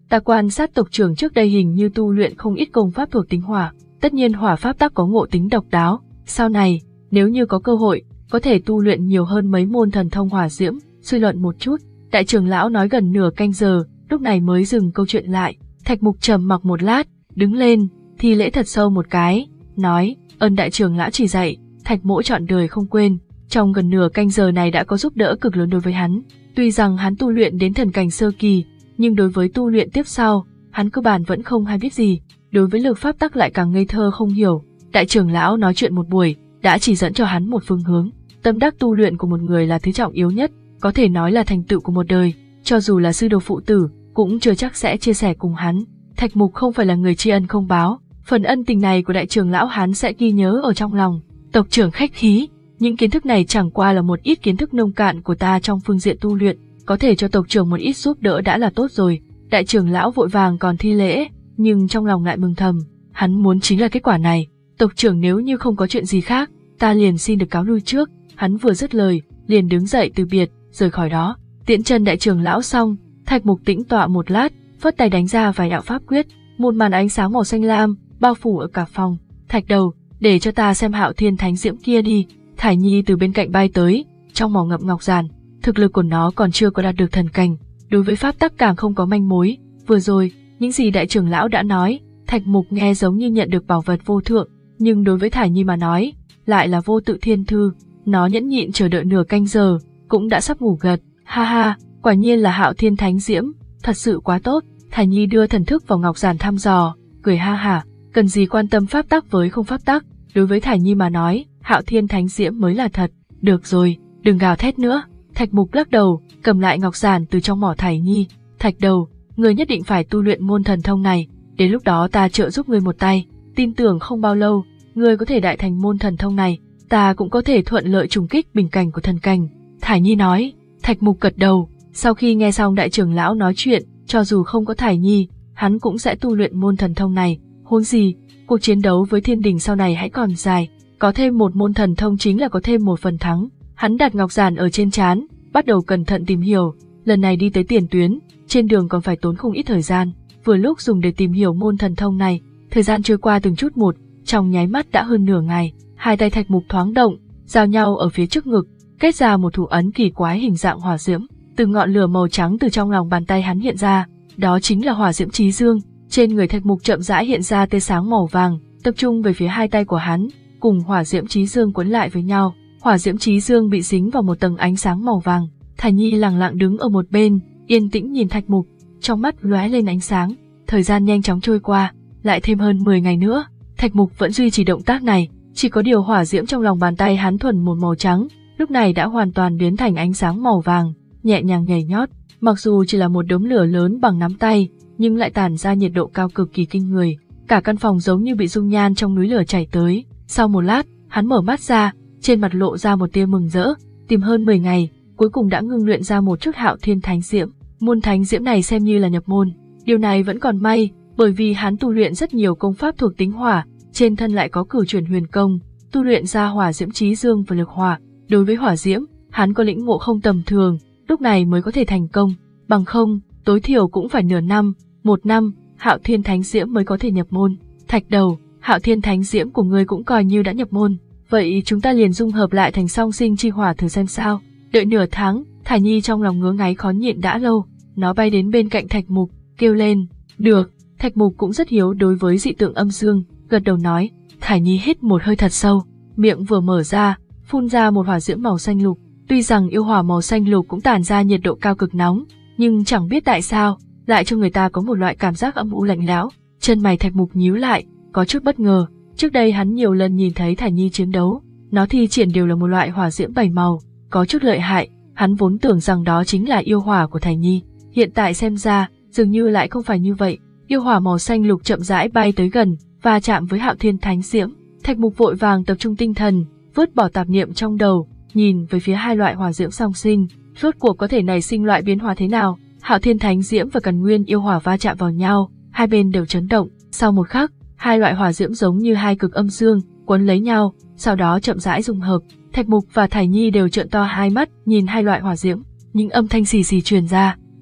Ta quan sát tộc trưởng trước đây hình như tu luyện không ít công pháp thuộc tính hỏa, tất nhiên hỏa pháp tắc có ngộ tính độc đáo, sau này, nếu như có cơ hội, có thể tu luyện nhiều hơn mấy môn thần thông hỏa diễm, suy luận một chút. Đại trưởng lão nói gần nửa canh giờ, lúc này mới dừng câu chuyện lại. Thạch Mục trầm mặc một lát, đứng lên, thi lễ thật sâu một cái, nói, ơn đại trưởng lão chỉ dạy, Thạch mỗ trọn đời không quên. Trong gần nửa canh giờ này đã có giúp đỡ cực lớn đối với hắn. Tuy rằng hắn tu luyện đến thần cảnh sơ kỳ, nhưng đối với tu luyện tiếp sau, hắn cơ bản vẫn không hay biết gì. Đối với lực pháp tắc lại càng ngây thơ không hiểu. Đại trưởng lão nói chuyện một buổi, đã chỉ dẫn cho hắn một phương hướng. Tâm đắc tu luyện của một người là thứ trọng yếu nhất, có thể nói là thành tựu của một đời. Cho dù là sư đồ phụ tử, cũng chưa chắc sẽ chia sẻ cùng hắn. Thạch Mục không phải là người tri ân không báo, phần ân tình này của đại trưởng lão hắn sẽ ghi nhớ ở trong lòng. Tộc trưởng khách khí, những kiến thức này chẳng qua là một ít kiến thức nông cạn của ta trong phương diện tu luyện, có thể cho tộc trưởng một ít giúp đỡ đã là tốt rồi. Đại trưởng lão vội vàng còn thi lễ, nhưng trong lòng lại mừng thầm, hắn muốn chính là kết quả này. Tộc trưởng nếu như không có chuyện gì khác, ta liền xin được cáo lui trước. Hắn vừa dứt lời, liền đứng dậy từ biệt, rời khỏi đó. Tiễn chân đại trưởng lão xong, Thạch Mục tĩnh tọa một lát, phất tay đánh ra vài đạo pháp quyết, một màn ánh sáng màu xanh lam bao phủ ở cả phòng. Thạch đầu, để cho ta xem Hạo Thiên Thánh Diễm kia đi. Thải Nhi từ bên cạnh bay tới, trong màu ngậm ngọc giản, thực lực của nó còn chưa có đạt được thần cảnh, đối với pháp tắc càng không có manh mối. Vừa rồi, những gì đại trưởng lão đã nói, Thạch Mục nghe giống như nhận được bảo vật vô thượng, nhưng đối với Thải Nhi mà nói, lại là vô tự thiên thư. Nó nhẫn nhịn chờ đợi nửa canh giờ, cũng đã sắp ngủ gật. Ha ha, quả nhiên là Hạo Thiên Thánh Diễm, thật sự quá tốt. Thải Nhi đưa thần thức vào ngọc giản thăm dò, cười ha hả, cần gì quan tâm pháp tắc với không pháp tắc, đối với Thải Nhi mà nói, Hạo Thiên Thánh Diễm mới là thật. Được rồi, đừng gào thét nữa. Thạch Mục lắc đầu, cầm lại ngọc giản từ trong mỏ Thải Nhi. Thạch đầu, ngươi nhất định phải tu luyện môn thần thông này, đến lúc đó ta trợ giúp ngươi một tay, tin tưởng không bao lâu, ngươi có thể đại thành môn thần thông này, ta cũng có thể thuận lợi trùng kích bình cảnh của thần cảnh. Thải Nhi nói. Thạch Mục gật đầu, sau khi nghe xong đại trưởng lão nói chuyện, cho dù không có Thải Nhi, hắn cũng sẽ tu luyện môn thần thông này. Huống gì, cuộc chiến đấu với thiên đình sau này hãy còn dài, có thêm một môn thần thông chính là có thêm một phần thắng. Hắn đặt ngọc giản ở trên trán, bắt đầu cẩn thận tìm hiểu. Lần này đi tới tiền tuyến, trên đường còn phải tốn không ít thời gian, vừa lúc dùng để tìm hiểu môn thần thông này. Thời gian trôi qua từng chút một, trong nháy mắt đã hơn nửa ngày. Hai tay Thạch Mục thoáng động, giao nhau ở phía trước ngực, kết ra một thủ ấn kỳ quái hình dạng hỏa diễm. Từng ngọn lửa màu trắng từ trong lòng bàn tay hắn hiện ra, đó chính là hỏa diễm Chí Dương. Trên người Thạch Mục chậm rãi hiện ra tia sáng màu vàng, tập trung về phía hai tay của hắn, cùng hỏa diễm Chí Dương quấn lại với nhau. Hỏa diễm Chí Dương bị dính vào một tầng ánh sáng màu vàng. Thải Nhi lặng lặng đứng ở một bên, yên tĩnh nhìn Thạch Mục, trong mắt lóe lên ánh sáng. Thời gian nhanh chóng trôi qua, lại thêm hơn mười ngày nữa, Thạch Mục vẫn duy trì động tác này, chỉ có điều hỏa diễm trong lòng bàn tay hắn thuần một màu trắng, lúc này đã hoàn toàn biến thành ánh sáng màu vàng, nhẹ nhàng nhảy nhót. Mặc dù chỉ là một đốm lửa lớn bằng nắm tay, nhưng lại tản ra nhiệt độ cao cực kỳ kinh người. Cả căn phòng giống như bị dung nhan trong núi lửa chảy tới. Sau một lát, hắn mở mắt ra, trên mặt lộ ra một tia mừng rỡ. Tìm hơn mười ngày, cuối cùng đã ngưng luyện ra một chút Hạo Thiên Thánh Diễm. Môn Thánh Diễm này xem như là nhập môn. Điều này vẫn còn may, bởi vì hắn tu luyện rất nhiều công pháp thuộc tính hỏa, trên thân lại có Cửu Chuyển Huyền Công, tu luyện ra hỏa diễm Chí Dương và lực hỏa. Đối với hỏa diễm, hắn có lĩnh ngộ không tầm thường, lúc này mới có thể thành công. Bằng không, tối thiểu cũng phải nửa năm, một năm, Hạo Thiên Thánh Diễm mới có thể nhập môn. Thạch đầu, Hạo Thiên Thánh Diễm của ngươi cũng coi như đã nhập môn. Vậy chúng ta liền dung hợp lại thành song sinh chi hỏa thử xem sao. Đợi nửa tháng, Thải Nhi trong lòng ngứa ngáy khó nhịn đã lâu, nó bay đến bên cạnh Thạch Mục, kêu lên, được. Thạch Mục cũng rất hiếu đối với dị tượng âm dương, gật đầu nói. Thải Nhi hít một hơi thật sâu, miệng vừa mở ra, phun ra một hỏa diễm màu xanh lục. Tuy rằng yêu hỏa màu xanh lục cũng tản ra nhiệt độ cao cực nóng, nhưng chẳng biết tại sao, lại cho người ta có một loại cảm giác âm u lạnh lẽo. Chân mày Thạch Mục nhíu lại, có chút bất ngờ. Trước đây hắn nhiều lần nhìn thấy Thải Nhi chiến đấu, nó thi triển đều là một loại hỏa diễm bảy màu, có chút lợi hại. Hắn vốn tưởng rằng đó chính là yêu hỏa của Thải Nhi, hiện tại xem ra, dường như lại không phải như vậy. Yêu hỏa màu xanh lục chậm rãi bay tới gần, và chạm với Hạo Thiên Thánh Diễm. Thạch Mục vội vàng tập trung tinh thần, vứt bỏ tạp niệm trong đầu, nhìn về phía hai loại hỏa diễm song sinh, rốt cuộc có thể nảy sinh loại biến hóa thế nào? Hạo Thiên Thánh Diễm và Càn Nguyên yêu hỏa va chạm vào nhau, hai bên đều chấn động. Sau một khắc, hai loại hỏa diễm giống như hai cực âm dương, quấn lấy nhau, sau đó chậm rãi dung hợp. Thạch Mục và Thải Nhi đều trợn to hai mắt, nhìn hai loại hỏa diễm. Những âm thanh xì xì truyền ra,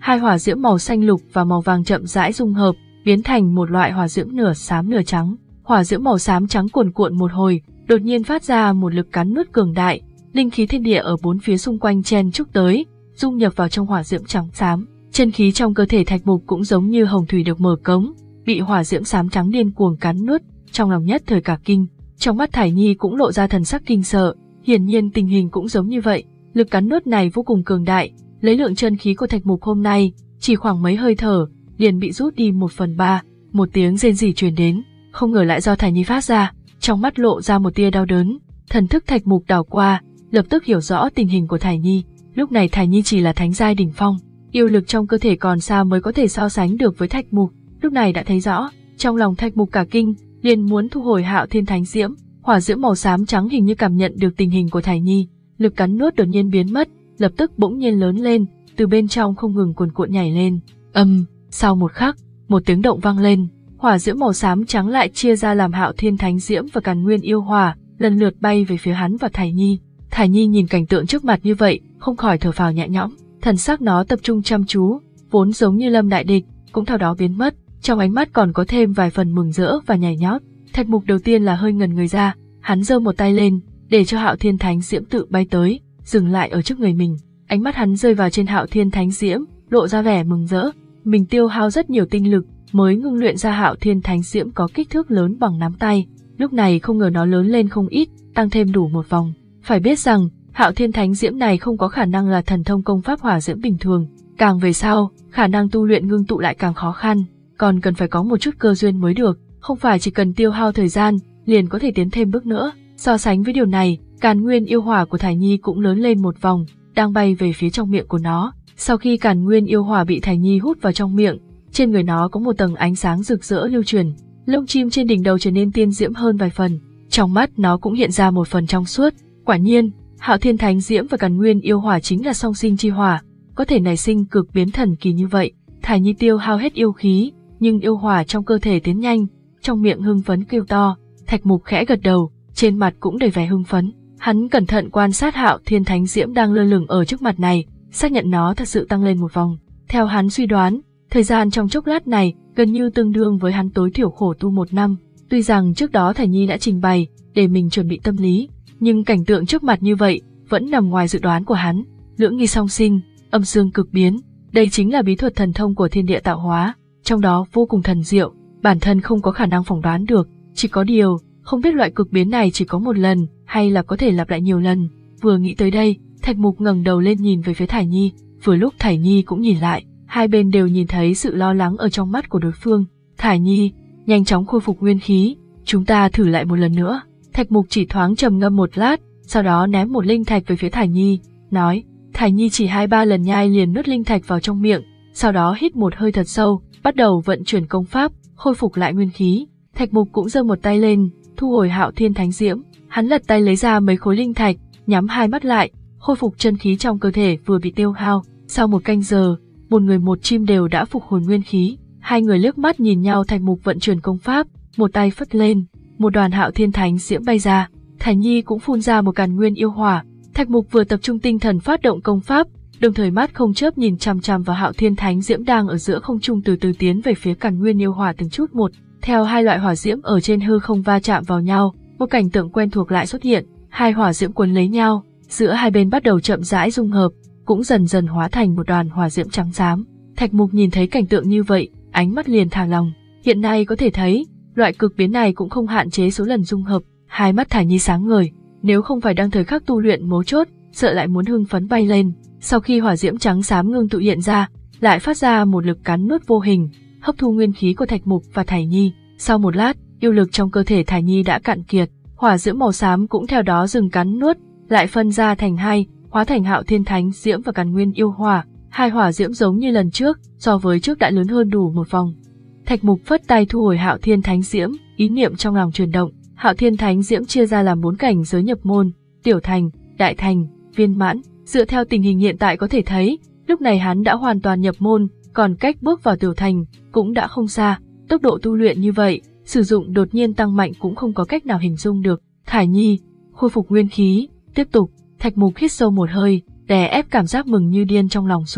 hai hỏa diễm màu xanh lục và màu vàng chậm rãi dung hợp, biến thành một loại hỏa diễm nửa xám nửa trắng. Hỏa diễm màu xám trắng cuồn cuộn một hồi, đột nhiên phát ra một lực cắn nuốt cường đại, linh khí thiên địa ở bốn phía xung quanh chen chúc tới, dung nhập vào trong hỏa diễm trắng xám. Chân khí trong cơ thể Thạch Mục cũng giống như hồng thủy được mở cống, bị hỏa diễm xám trắng điên cuồng cắn nuốt, trong lòng nhất thời cả kinh. Trong mắt Thải Nhi cũng lộ ra thần sắc kinh sợ, hiển nhiên tình hình cũng giống như vậy. Lực cắn nuốt này vô cùng cường đại, lấy lượng chân khí của Thạch Mục hôm nay, chỉ khoảng mấy hơi thở, liền bị rút đi một phần ba. Một tiếng rên rỉ truyền đến, không ngờ lại do Thải Nhi phát ra. Trong mắt lộ ra một tia đau đớn, thần thức Thạch Mục đảo qua, lập tức hiểu rõ tình hình của Thải Nhi. Lúc này Thải Nhi chỉ là thánh giai đỉnh phong, yêu lực trong cơ thể còn xa mới có thể so sánh được với Thạch Mục. Lúc này đã thấy rõ, trong lòng Thạch Mục cả kinh, liền muốn thu hồi Hạo Thiên Thánh Diễm. Hỏa diễm màu xám trắng hình như cảm nhận được tình hình của Thải Nhi, lực cắn nuốt đột nhiên biến mất, lập tức bỗng nhiên lớn lên, từ bên trong không ngừng cuồn cuộn nhảy lên. Âm, sau một khắc, một tiếng động vang lên, hỏa diễm màu xám trắng lại chia ra làm Hạo Thiên Thánh Diễm và Càn Nguyên Yêu Hỏa, lần lượt bay về phía hắn và Thải Nhi. Thải Nhi nhìn cảnh tượng trước mặt như vậy, không khỏi thở phào nhẹ nhõm, thần sắc nó tập trung chăm chú, vốn giống như lâm đại địch, cũng theo đó biến mất, trong ánh mắt còn có thêm vài phần mừng rỡ và nhảy nhót. Thạch Mục đầu tiên là hơi ngẩn người ra, hắn giơ một tay lên, để cho Hạo Thiên Thánh Diễm tự bay tới, dừng lại ở trước người mình. Ánh mắt hắn rơi vào trên Hạo Thiên Thánh Diễm, lộ ra vẻ mừng rỡ. Mình tiêu hao rất nhiều tinh lực mới ngưng luyện ra Hạo Thiên Thánh Diễm có kích thước lớn bằng nắm tay, lúc này không ngờ nó lớn lên không ít, tăng thêm đủ một vòng. Phải biết rằng, Hạo Thiên Thánh Diễm này không có khả năng là thần thông công pháp hỏa diễm bình thường, càng về sau, khả năng tu luyện ngưng tụ lại càng khó khăn, còn cần phải có một chút cơ duyên mới được, không phải chỉ cần tiêu hao thời gian, liền có thể tiến thêm bước nữa. So sánh với điều này, Càn Nguyên Yêu Hỏa của Thải Nhi cũng lớn lên một vòng, đang bay về phía trong miệng của nó. Sau khi Càn Nguyên Yêu Hỏa bị Thải Nhi hút vào trong miệng, trên người nó có một tầng ánh sáng rực rỡ lưu truyền, lông chim trên đỉnh đầu trở nên tiên diễm hơn vài phần, trong mắt nó cũng hiện ra một phần trong suốt. Quả nhiên, Hạo Thiên Thánh Diễm và Càn Nguyên Yêu Hỏa chính là song sinh chi hỏa, có thể nảy sinh cực biến thần kỳ như vậy. Thải Nhi tiêu hao hết yêu khí, nhưng yêu hỏa trong cơ thể tiến nhanh, trong miệng hưng phấn kêu to. Thạch Mục khẽ gật đầu, trên mặt cũng đầy vẻ hưng phấn. Hắn cẩn thận quan sát Hạo Thiên Thánh Diễm đang lơ lửng ở trước mặt này, xác nhận nó thật sự tăng lên một vòng. Theo hắn suy đoán, thời gian trong chốc lát này gần như tương đương với hắn tối thiểu khổ tu một năm. Tuy rằng trước đó Thải Nhi đã trình bày để mình chuẩn bị tâm lý, nhưng cảnh tượng trước mặt như vậy vẫn nằm ngoài dự đoán của hắn. Lưỡng nghi song sinh, âm dương cực biến, đây chính là bí thuật thần thông của thiên địa tạo hóa, trong đó vô cùng thần diệu, bản thân không có khả năng phỏng đoán được. Chỉ có điều, không biết loại cực biến này chỉ có một lần, hay là có thể lặp lại nhiều lần. Vừa nghĩ tới đây, Thạch Mục ngẩng đầu lên nhìn về phía Thải Nhi, vừa lúc Thải Nhi cũng nhìn lại, hai bên đều nhìn thấy sự lo lắng ở trong mắt của đối phương. Thải Nhi, nhanh chóng khôi phục nguyên khí, chúng ta thử lại một lần nữa. Thạch Mục chỉ thoáng trầm ngâm một lát, sau đó ném một linh thạch về phía Thải Nhi, nói. Thải Nhi chỉ hai ba lần nhai liền nuốt linh thạch vào trong miệng, sau đó hít một hơi thật sâu, bắt đầu vận chuyển công pháp, khôi phục lại nguyên khí. Thạch Mục cũng giơ một tay lên, thu hồi Hạo Thiên Thánh Diễm, hắn lật tay lấy ra mấy khối linh thạch, nhắm hai mắt lại, khôi phục chân khí trong cơ thể vừa bị tiêu hao. Sau một canh giờ, một người một chim đều đã phục hồi nguyên khí. Hai người liếc mắt nhìn nhau. Thạch Mục vận chuyển công pháp, một tay phất lên, một đoàn Hạo Thiên Thánh Diễm bay ra. Thải Nhi cũng phun ra một Càn Nguyên Yêu Hỏa. Thạch Mục vừa tập trung tinh thần phát động công pháp, đồng thời mắt không chớp nhìn chằm chằm vào Hạo Thiên Thánh Diễm đang ở giữa không trung từ từ tiến về phía Càn Nguyên Yêu Hỏa từng chút một. Theo hai loại hỏa diễm ở trên hư không va chạm vào nhau, một cảnh tượng quen thuộc lại xuất hiện, hai hỏa diễm cuốn lấy nhau, giữa hai bên bắt đầu chậm rãi dung hợp, cũng dần dần hóa thành một đoàn hỏa diễm trắng xám. Thạch Mục nhìn thấy cảnh tượng như vậy, ánh mắt liền thả lòng. Hiện nay có thể thấy, loại cực biến này cũng không hạn chế số lần dung hợp. Hai mắt Thải Nhi sáng ngời, nếu không phải đang thời khắc tu luyện mấu chốt, sợ lại muốn hưng phấn bay lên. Sau khi hỏa diễm trắng xám ngưng tụ hiện ra, lại phát ra một lực cắn nuốt vô hình, hấp thu nguyên khí của Thạch Mục và Thải Nhi. Sau một lát, yêu lực trong cơ thể Thải Nhi đã cạn kiệt, hỏa diễm màu xám cũng theo đó dừng cắn nuốt, lại phân ra thành hai, hóa thành Hạo Thiên Thánh Diễm và Càn Nguyên Yêu Hỏa. Hai hỏa diễm giống như lần trước, so với trước đã lớn hơn đủ một vòng. Thạch Mục phất tay thu hồi Hạo Thiên Thánh Diễm, ý niệm trong lòng chuyển động. Hạo Thiên Thánh Diễm chia ra làm bốn cảnh giới nhập môn: tiểu thành, đại thành, viên mãn. Dựa theo tình hình hiện tại có thể thấy, lúc này hắn đã hoàn toàn nhập môn, còn cách bước vào tiểu thành cũng đã không xa. Tốc độ tu luyện như vậy, sử dụng đột nhiên tăng mạnh cũng không có cách nào hình dung được. Thải Nhi, khôi phục nguyên khí, tiếp tục. Thạch Mục hít sâu một hơi, đè ép cảm giác mừng như điên trong lòng xuống.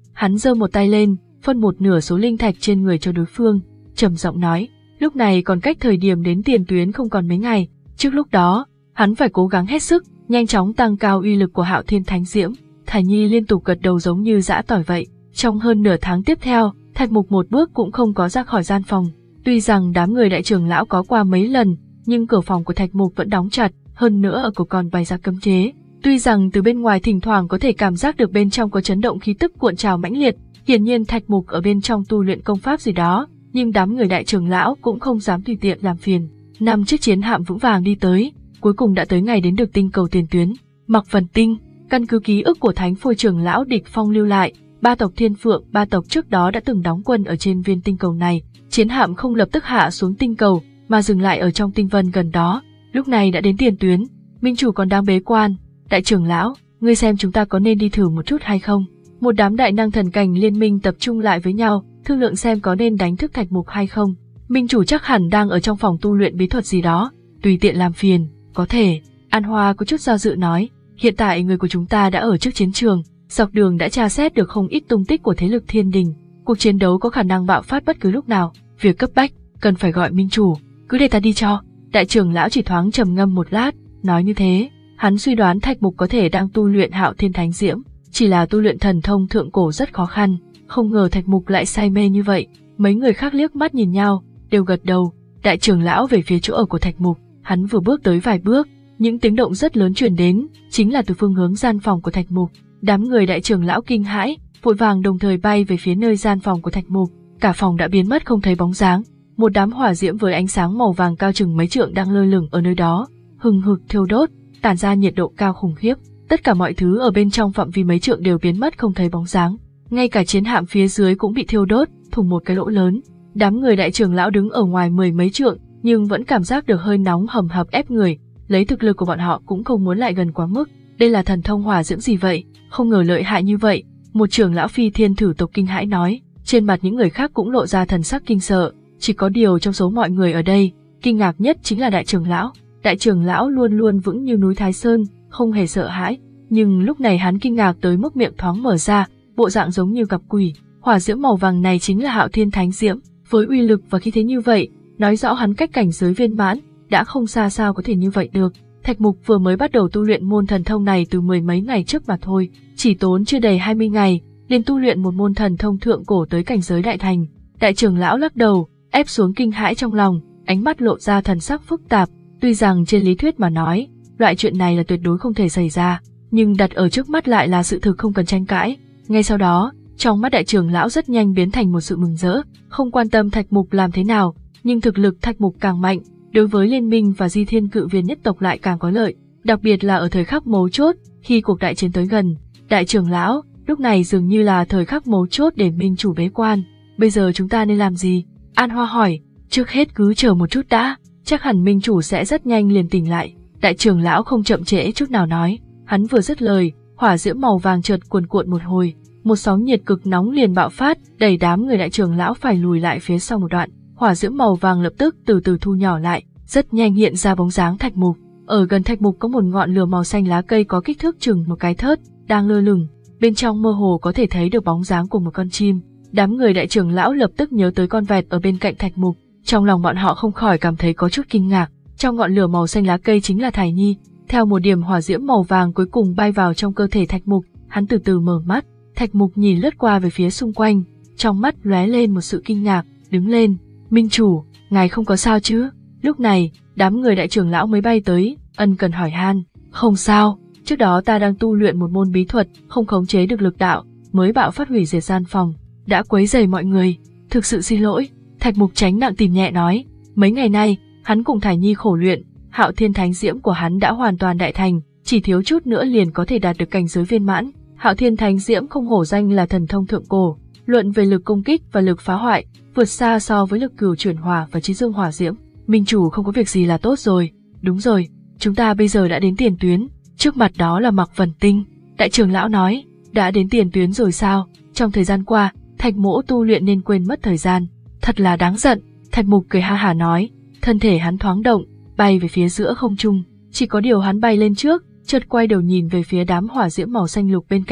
Hắn giơ một tay lên, phân một nửa số linh thạch trên người cho đối phương, trầm giọng nói, lúc này còn cách thời điểm đến tiền tuyến không còn mấy ngày, trước lúc đó, hắn phải cố gắng hết sức, nhanh chóng tăng cao uy lực của Hạo Thiên Thánh Diễm. Thải Nhi liên tục gật đầu giống như giã tỏi vậy. Trong hơn nửa tháng tiếp theo, Thạch Mục một bước cũng không có ra khỏi gian phòng. Tuy rằng đám người đại trưởng lão có qua mấy lần, nhưng cửa phòng của Thạch Mục vẫn đóng chặt, hơn nữa ở cổ còn bày ra cấm chế. Tuy rằng từ bên ngoài thỉnh thoảng có thể cảm giác được bên trong có chấn động khí tức cuộn trào mãnh liệt, hiển nhiên Thạch Mục ở bên trong tu luyện công pháp gì đó, nhưng đám người đại trưởng lão cũng không dám tùy tiện làm phiền. Năm chiếc chiến hạm vững vàng đi tới, cuối cùng đã tới ngày đến được tinh cầu tiền tuyến. Mạc Vân Tinh, căn cứ ký ức của Thánh Phôi trưởng lão Địch Phong lưu lại, ba tộc Thiên Phượng, ba tộc trước đó đã từng đóng quân ở trên viên tinh cầu này. Chiến hạm không lập tức hạ xuống tinh cầu, mà dừng lại ở trong tinh vân gần đó. Lúc này đã đến tiền tuyến, minh chủ còn đang bế quan. Đại trưởng lão, ngươi xem chúng ta có nên đi thử một chút hay không? Một đám đại năng thần cảnh liên minh tập trung lại với nhau, thương lượng xem có nên đánh thức Thạch Mục hay không. Minh chủ chắc hẳn đang ở trong phòng tu luyện bí thuật gì đó, tùy tiện làm phiền, có thể. An Hoa có chút do dự nói, hiện tại người của chúng ta đã ở trước chiến trường, dọc đường đã tra xét được không ít tung tích của thế lực thiên đình, cuộc chiến đấu có khả năng bạo phát bất cứ lúc nào, việc cấp bách, cần phải gọi minh chủ, cứ để ta đi cho. Đại trưởng lão chỉ thoáng trầm ngâm một lát, nói như thế, hắn suy đoán Thạch Mục có thể đang tu luyện Hạo Thiên Thánh Diễm, chỉ là tu luyện thần thông thượng cổ rất khó khăn, không ngờ Thạch Mục lại say mê như vậy. Mấy người khác liếc mắt nhìn nhau, đều gật đầu. Đại trưởng lão về phía chỗ ở của Thạch Mục, hắn vừa bước tới vài bước, những tiếng động rất lớn truyền đến, chính là từ phương hướng gian phòng của Thạch Mục. Đám người đại trưởng lão kinh hãi, vội vàng đồng thời bay về phía nơi gian phòng của Thạch Mục, cả phòng đã biến mất không thấy bóng dáng. Một đám hỏa diễm với ánh sáng màu vàng cao chừng mấy trượng đang lơ lửng ở nơi đó, hừng hực thiêu đốt, tản ra nhiệt độ cao khủng khiếp. Tất cả mọi thứ ở bên trong phạm vi mấy trượng đều biến mất không thấy bóng dáng, ngay cả chiến hạm phía dưới cũng bị thiêu đốt, thủng một cái lỗ lớn. Đám người đại trưởng lão đứng ở ngoài mười mấy trượng, nhưng vẫn cảm giác được hơi nóng hầm hập ép người, lấy thực lực của bọn họ cũng không muốn lại gần quá mức. Đây là thần thông hỏa diễm gì vậy, không ngờ lợi hại như vậy. Một trưởng lão phi thiên thử tộc kinh hãi nói, trên mặt những người khác cũng lộ ra thần sắc kinh sợ, chỉ có điều trong số mọi người ở đây, kinh ngạc nhất chính là đại trưởng lão. Đại trưởng lão luôn luôn vững như núi Thái Sơn, không hề sợ hãi, nhưng lúc này hắn kinh ngạc tới mức miệng thoáng mở ra, bộ dạng giống như gặp quỷ. Hỏa diễm màu vàng này chính là Hạo Thiên Thánh Diễm, với uy lực và khí thế như vậy, nói rõ hắn cách cảnh giới viên mãn, đã không xa sao có thể như vậy được. Thạch Mục vừa mới bắt đầu tu luyện môn thần thông này từ mười mấy ngày trước mà thôi, chỉ tốn chưa đầy hai mươi ngày, liền tu luyện một môn thần thông thượng cổ tới cảnh giới đại thành. Đại trưởng lão lắc đầu, ép xuống kinh hãi trong lòng, ánh mắt lộ ra thần sắc phức tạp. Tuy rằng trên lý thuyết mà nói, loại chuyện này là tuyệt đối không thể xảy ra, nhưng đặt ở trước mắt lại là sự thực không cần tranh cãi. Ngay sau đó, trong mắt đại trưởng lão rất nhanh biến thành một sự mừng rỡ, không quan tâm Thạch Mục làm thế nào, nhưng thực lực Thạch Mục càng mạnh, đối với liên minh và Di Thiên Cự Viên nhất tộc lại càng có lợi, đặc biệt là ở thời khắc mấu chốt, khi cuộc đại chiến tới gần. Đại trưởng lão, lúc này dường như là thời khắc mấu chốt để minh chủ bế quan, bây giờ chúng ta nên làm gì? An Hoa hỏi. Trước hết cứ chờ một chút đã, chắc hẳn minh chủ sẽ rất nhanh liền tỉnh lại. Đại trưởng lão không chậm trễ chút nào nói. Hắn vừa dứt lời, hỏa diễm màu vàng chợt cuồn cuộn một hồi, một sóng nhiệt cực nóng liền bạo phát, đẩy đám người đại trưởng lão phải lùi lại phía sau một đoạn. Hỏa diễm màu vàng lập tức từ từ thu nhỏ lại, rất nhanh hiện ra bóng dáng Thạch Mục. Ở gần Thạch Mục có một ngọn lửa màu xanh lá cây có kích thước chừng một cái thớt, đang lơ lửng, bên trong mơ hồ có thể thấy được bóng dáng của một con chim. Đám người đại trưởng lão lập tức nhớ tới con vẹt ở bên cạnh Thạch Mục, trong lòng bọn họ không khỏi cảm thấy có chút kinh ngạc. Trong ngọn lửa màu xanh lá cây chính là Thải Nhi. Theo một điểm hỏa diễm màu vàng cuối cùng bay vào trong cơ thể Thạch Mục, hắn từ từ mở mắt. Thạch Mục nhìn lướt qua về phía xung quanh, trong mắt lóe lên một sự kinh ngạc, đứng lên. Minh chủ, ngài không có sao chứ? Lúc này, đám người đại trưởng lão mới bay tới, ân cần hỏi han. Không sao, trước đó ta đang tu luyện một môn bí thuật, không khống chế được lực đạo, mới bạo phát hủy diệt gian phòng, đã quấy rầy mọi người, thực sự xin lỗi. Thạch Mục tránh nặng tìm nhẹ nói, mấy ngày nay, hắn cùng Thải Nhi khổ luyện, Hạo Thiên Thánh Diễm của hắn đã hoàn toàn đại thành, chỉ thiếu chút nữa liền có thể đạt được cảnh giới viên mãn. Hạo Thiên Thánh Diễm không hổ danh là thần thông thượng cổ, luận về lực công kích và lực phá hoại, vượt xa so với lực cửu chuyển hỏa và chí dương hỏa diễm. Minh chủ không có việc gì là tốt rồi. Đúng rồi, chúng ta bây giờ đã đến tiền tuyến, trước mặt đó là Mạc Vân Tinh. Đại trưởng lão nói, đã đến tiền tuyến rồi sao? Trong thời gian qua, Thạch Mỗ tu luyện nên quên mất thời gian, thật là đáng giận. Thạch Mục cười ha hả nói, thân thể hắn thoáng động, bay về phía giữa không trung. Chỉ có điều hắn bay lên trước, chợt quay đầu nhìn về phía đám hỏa diễm màu xanh lục bên cạnh,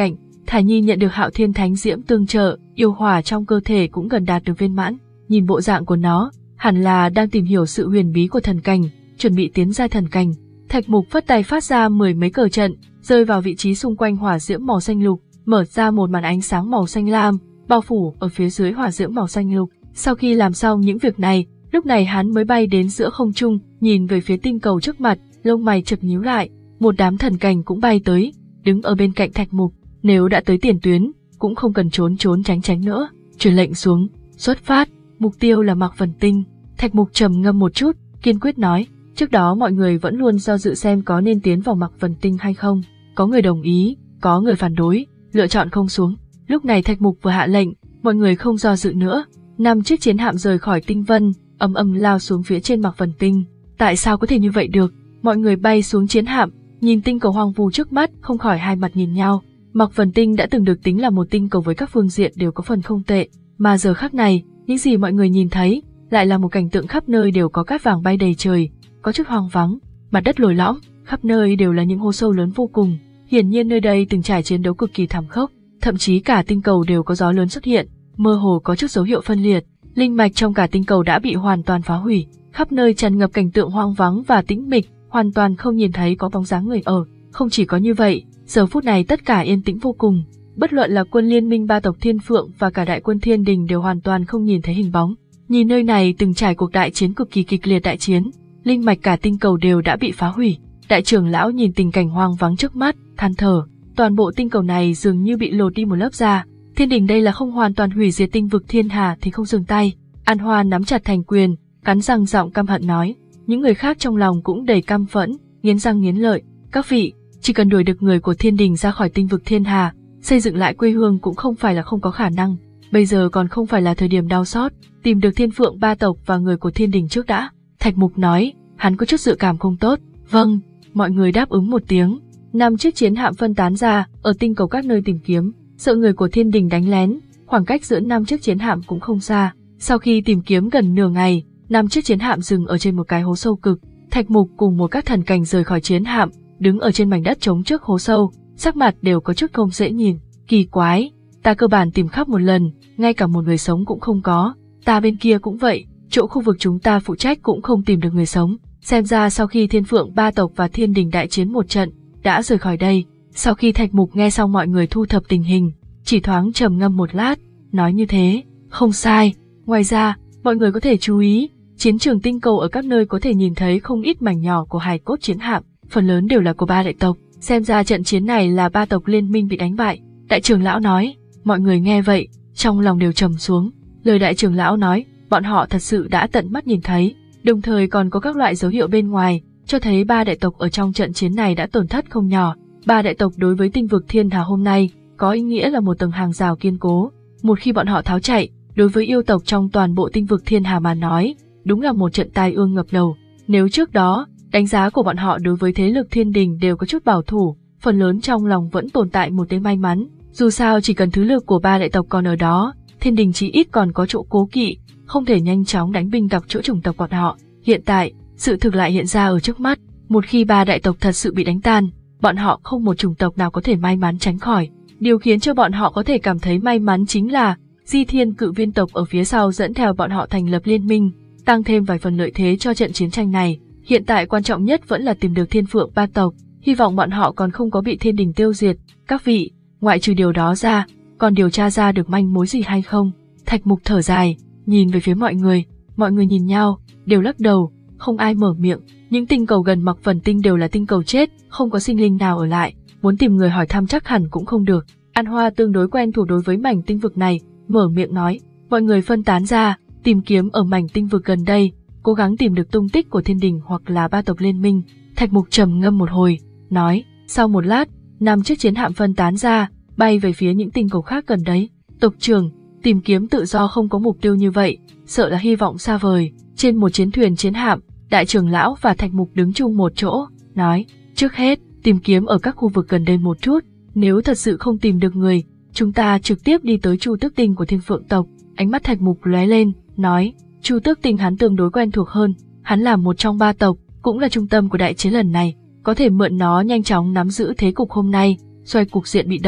Thải Nhi nhận được Hạo Thiên Thánh Diễm tương trợ, yêu hỏa trong cơ thể cũng gần đạt được viên mãn. Nhìn bộ dạng của nó, hẳn là đang tìm hiểu sự huyền bí của thần cảnh, chuẩn bị tiến giai thần cảnh. Thạch Mục phất tay phát ra mười mấy cờ trận, rơi vào vị trí xung quanh hỏa diễm màu xanh lục, mở ra một màn ánh sáng màu xanh lam, bao phủ ở phía dưới hỏa diễm màu xanh lục. Sau khi làm xong những việc này, lúc này hắn mới bay đến giữa không trung, nhìn về phía tinh cầu trước mặt, lông mày chợt nhíu lại. Một đám thần cảnh cũng bay tới, đứng ở bên cạnh Thạch Mục. Nếu đã tới tiền tuyến, cũng không cần trốn trốn tránh tránh nữa. Truyền lệnh xuống, xuất phát, mục tiêu là Mạc Vân Tinh. Thạch Mục trầm ngâm một chút, kiên quyết nói. Trước đó mọi người vẫn luôn do dự xem có nên tiến vào Mạc Vân Tinh hay không. Có người đồng ý, có người phản đối, lựa chọn không xuống. Lúc này Thạch Mục vừa hạ lệnh, mọi người không do dự nữa. Năm chiếc chiến hạm rời khỏi tinh vân, ầm ầm lao xuống phía trên Mạc Vân Tinh. Tại sao có thể như vậy được? Mọi người bay xuống chiến hạm, nhìn tinh cầu hoang vu trước mắt, không khỏi hai mặt nhìn nhau. Mạc Vân Tinh đã từng được tính là một tinh cầu với các phương diện đều có phần không tệ, mà giờ khắc này, những gì mọi người nhìn thấy lại là một cảnh tượng khắp nơi đều có cát vàng bay đầy trời, có chút hoang vắng, mặt đất lồi lõm, khắp nơi đều là những hố sâu lớn vô cùng. Hiển nhiên nơi đây từng trải chiến đấu cực kỳ thảm khốc, thậm chí cả tinh cầu đều có gió lớn xuất hiện, mơ hồ có chút dấu hiệu phân liệt, linh mạch trong cả tinh cầu đã bị hoàn toàn phá hủy, khắp nơi tràn ngập cảnh tượng hoang vắng và tĩnh mịch, hoàn toàn không nhìn thấy có bóng dáng người ở. Không chỉ có như vậy, giờ phút này tất cả yên tĩnh vô cùng, bất luận là quân liên minh ba tộc Thiên Phượng và cả đại quân Thiên Đình đều hoàn toàn không nhìn thấy hình bóng. Nhìn nơi này từng trải cuộc đại chiến cực kỳ kịch liệt đại chiến, linh mạch cả tinh cầu đều đã bị phá hủy. Đại trưởng lão nhìn tình cảnh hoang vắng trước mắt, than thở, toàn bộ tinh cầu này dường như bị lột đi một lớp da. Thiên Đình đây là không hoàn toàn hủy diệt tinh vực thiên hà thì không dừng tay. An Hoa nắm chặt thành quyền, cắn răng giọng căm hận nói. Những người khác trong lòng cũng đầy căm phẫn, nghiến răng nghiến lợi. Các vị, chỉ cần đuổi được người của Thiên Đình ra khỏi tinh vực thiên hà, xây dựng lại quê hương cũng không phải là không có khả năng. Bây giờ còn không phải là thời điểm đau xót, tìm được Thiên Phượng ba tộc và người của Thiên Đình trước đã. Thạch Mục nói, hắn có chút dự cảm không tốt. Vâng, mọi người đáp ứng một tiếng. Năm chiếc chiến hạm phân tán ra, ở tinh cầu các nơi tìm kiếm, sợ người của Thiên Đình đánh lén, khoảng cách giữa năm chiếc chiến hạm cũng không xa. Sau khi tìm kiếm gần nửa ngày, năm chiếc chiến hạm dừng ở trên một cái hố sâu cực. Thạch Mục cùng một các thần cảnh rời khỏi chiến hạm, đứng ở trên mảnh đất trống trước hố sâu, sắc mặt đều có chút không dễ nhìn. Kỳ quái, ta cơ bản tìm khắp một lần, ngay cả một người sống cũng không có. Ta bên kia cũng vậy, chỗ khu vực chúng ta phụ trách cũng không tìm được người sống. Xem ra sau khi Thiên Phượng ba tộc và Thiên Đình đại chiến một trận, đã rời khỏi đây. Sau khi Thạch Mục nghe xong mọi người thu thập tình hình, chỉ thoáng trầm ngâm một lát, nói như thế, không sai. Ngoài ra, mọi người có thể chú ý, chiến trường tinh cầu ở các nơi có thể nhìn thấy không ít mảnh nhỏ của hài cốt chiến hạm, phần lớn đều là của ba đại tộc. Xem ra trận chiến này là ba tộc liên minh bị đánh bại. Đại trưởng lão nói, mọi người nghe vậy, trong lòng đều trầm xuống. Lời đại trưởng lão nói, bọn họ thật sự đã tận mắt nhìn thấy, đồng thời còn có các loại dấu hiệu bên ngoài, cho thấy ba đại tộc ở trong trận chiến này đã tổn thất không nhỏ. Ba đại tộc đối với tinh vực thiên hà hôm nay, có ý nghĩa là một tầng hàng rào kiên cố. Một khi bọn họ tháo chạy, đối với yêu tộc trong toàn bộ tinh vực thiên hà mà nói, đúng là một trận tai ương ngập đầu. Nếu trước đó, đánh giá của bọn họ đối với thế lực Thiên Đình đều có chút bảo thủ, phần lớn trong lòng vẫn tồn tại một tia may mắn. Dù sao chỉ cần thứ lực của ba đại tộc còn ở đó, Thiên Đình chí ít còn có chỗ cố kỵ, không thể nhanh chóng đánh binh gặp chỗ chủng tộc bọn họ. Hiện tại, sự thực lại hiện ra ở trước mắt. Một khi ba đại tộc thật sự bị đánh tan, bọn họ không một chủng tộc nào có thể may mắn tránh khỏi. Điều khiến cho bọn họ có thể cảm thấy may mắn chính là Di Thiên Cự Viên tộc ở phía sau dẫn theo bọn họ thành lập liên minh, tăng thêm vài phần lợi thế cho trận chiến tranh này. Hiện tại quan trọng nhất vẫn là tìm được Thiên Phượng ba tộc, hy vọng bọn họ còn không có bị Thiên Đình tiêu diệt. Các vị, ngoại trừ điều đó ra, còn điều tra ra được manh mối gì hay không? Thạch Mục thở dài, nhìn về phía mọi người, mọi người nhìn nhau, đều lắc đầu, không ai mở miệng. Những tinh cầu gần Mạc Vân Tinh đều là tinh cầu chết, không có sinh linh nào ở lại, muốn tìm người hỏi thăm chắc hẳn cũng không được. An Hoa tương đối quen thuộc đối với mảnh tinh vực này, mở miệng nói, mọi người phân tán ra, tìm kiếm ở mảnh tinh vực gần đây, cố gắng tìm được tung tích của Thiên Đình hoặc là ba tộc liên minh. Thạch Mục trầm ngâm một hồi, nói, sau một lát, năm chiếc chiến hạm phân tán ra, bay về phía những tinh cầu khác gần đấy. Tộc trưởng, tìm kiếm tự do không có mục tiêu như vậy, sợ là hy vọng xa vời. Trên một chiến thuyền chiến hạm, đại trưởng lão và Thạch Mục đứng chung một chỗ, nói, trước hết, tìm kiếm ở các khu vực gần đây một chút, nếu thật sự không tìm được người, chúng ta trực tiếp đi tới Chu Tước Tinh của Thiên Phượng tộc. Ánh mắt Thạch Mục lóe lên, nói, Chu Tước Tinh hắn tương đối quen thuộc hơn, hắn là một trong ba tộc, cũng là trung tâm của đại chiến lần này, có thể mượn nó nhanh chóng nắm giữ thế cục hôm nay, xoay cục diện bị động. Ngoài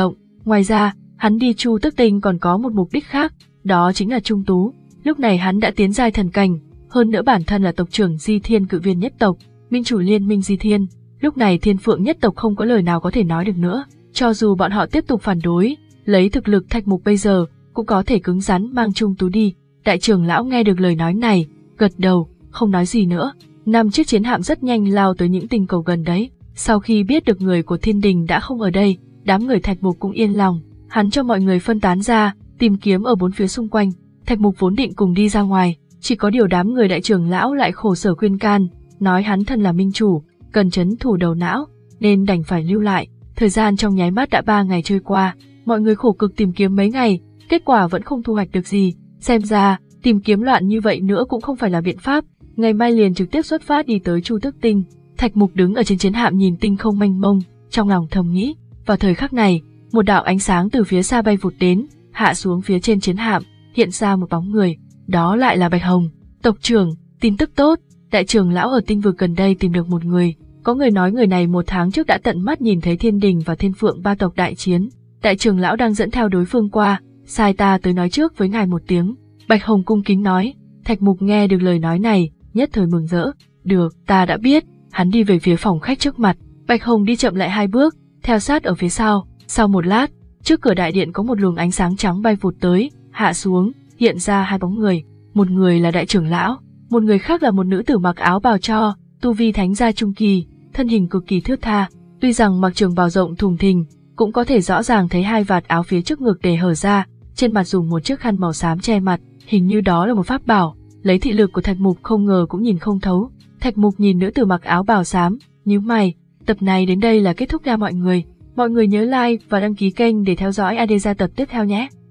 Ngoài ra, hắn đi Chu Tước Tinh còn có một mục đích khác, đó chính là trung tú. Lúc này hắn đã tiến giai thần cảnh, hơn nữa bản thân là tộc trưởng Di Thiên Cự Viên nhất tộc, minh chủ liên minh Di Thiên. Lúc này Thiên Phượng nhất tộc không có lời nào có thể nói được nữa, cho dù bọn họ tiếp tục phản đối, lấy thực lực Thạch Mục bây giờ, cũng có thể cứng rắn mang trung tú đi. Đại trưởng lão nghe được lời nói này, gật đầu, không nói gì nữa. Năm chiếc chiến hạm rất nhanh lao tới những tinh cầu gần đấy. Sau khi biết được người của Thiên Đình đã không ở đây, đám người Thạch Mục cũng yên lòng. Hắn cho mọi người phân tán ra, tìm kiếm ở bốn phía xung quanh. Thạch Mục vốn định cùng đi ra ngoài, chỉ có điều đám người đại trưởng lão lại khổ sở khuyên can, nói hắn thân là minh chủ, cần trấn thủ đầu não, nên đành phải lưu lại. Thời gian trong nháy mắt đã ba ngày trôi qua, mọi người khổ cực tìm kiếm mấy ngày, kết quả vẫn không thu hoạch được gì. Xem ra, tìm kiếm loạn như vậy nữa cũng không phải là biện pháp. Ngày mai liền trực tiếp xuất phát đi tới Chu Tước Tinh. Thạch Mục đứng ở trên chiến hạm nhìn tinh không mênh mông, trong lòng thầm nghĩ. Vào thời khắc này, một đạo ánh sáng từ phía xa bay vụt đến, hạ xuống phía trên chiến hạm, hiện ra một bóng người. Đó lại là Bạch Hồng. Tộc trưởng, tin tức tốt, đại trưởng lão ở tinh vực gần đây tìm được một người. Có người nói người này một tháng trước đã tận mắt nhìn thấy Thiên Đình và Thiên Phượng ba tộc đại chiến. Đại trưởng lão đang dẫn theo đối phương qua, sai ta tới nói trước với ngài một tiếng. Bạch Hồng cung kính nói. Thạch Mục nghe được lời nói này, nhất thời mừng rỡ. Được, ta đã biết. Hắn đi về phía phòng khách trước mặt. Bạch Hồng đi chậm lại hai bước, theo sát ở phía sau. Sau một lát, trước cửa đại điện có một luồng ánh sáng trắng bay vụt tới, hạ xuống, hiện ra hai bóng người. Một người là đại trưởng lão, một người khác là một nữ tử mặc áo bào cho, tu vi thánh gia trung kỳ, thân hình cực kỳ thướt tha. Tuy rằng mặc trường bào rộng thùng thình, cũng có thể rõ ràng thấy hai vạt áo phía trước ngực để hở ra, trên mặt dùng một chiếc khăn màu xám che mặt, hình như đó là một pháp bảo. Lấy thị lực của Thạch Mục không ngờ cũng nhìn không thấu. Thạch Mục nhìn nữ tử mặc áo bào xám, nhíu mày. Tập này đến đây là kết thúc nha mọi người. Mọi người nhớ like và đăng ký kênh để theo dõi a đê gia tập tiếp theo nhé.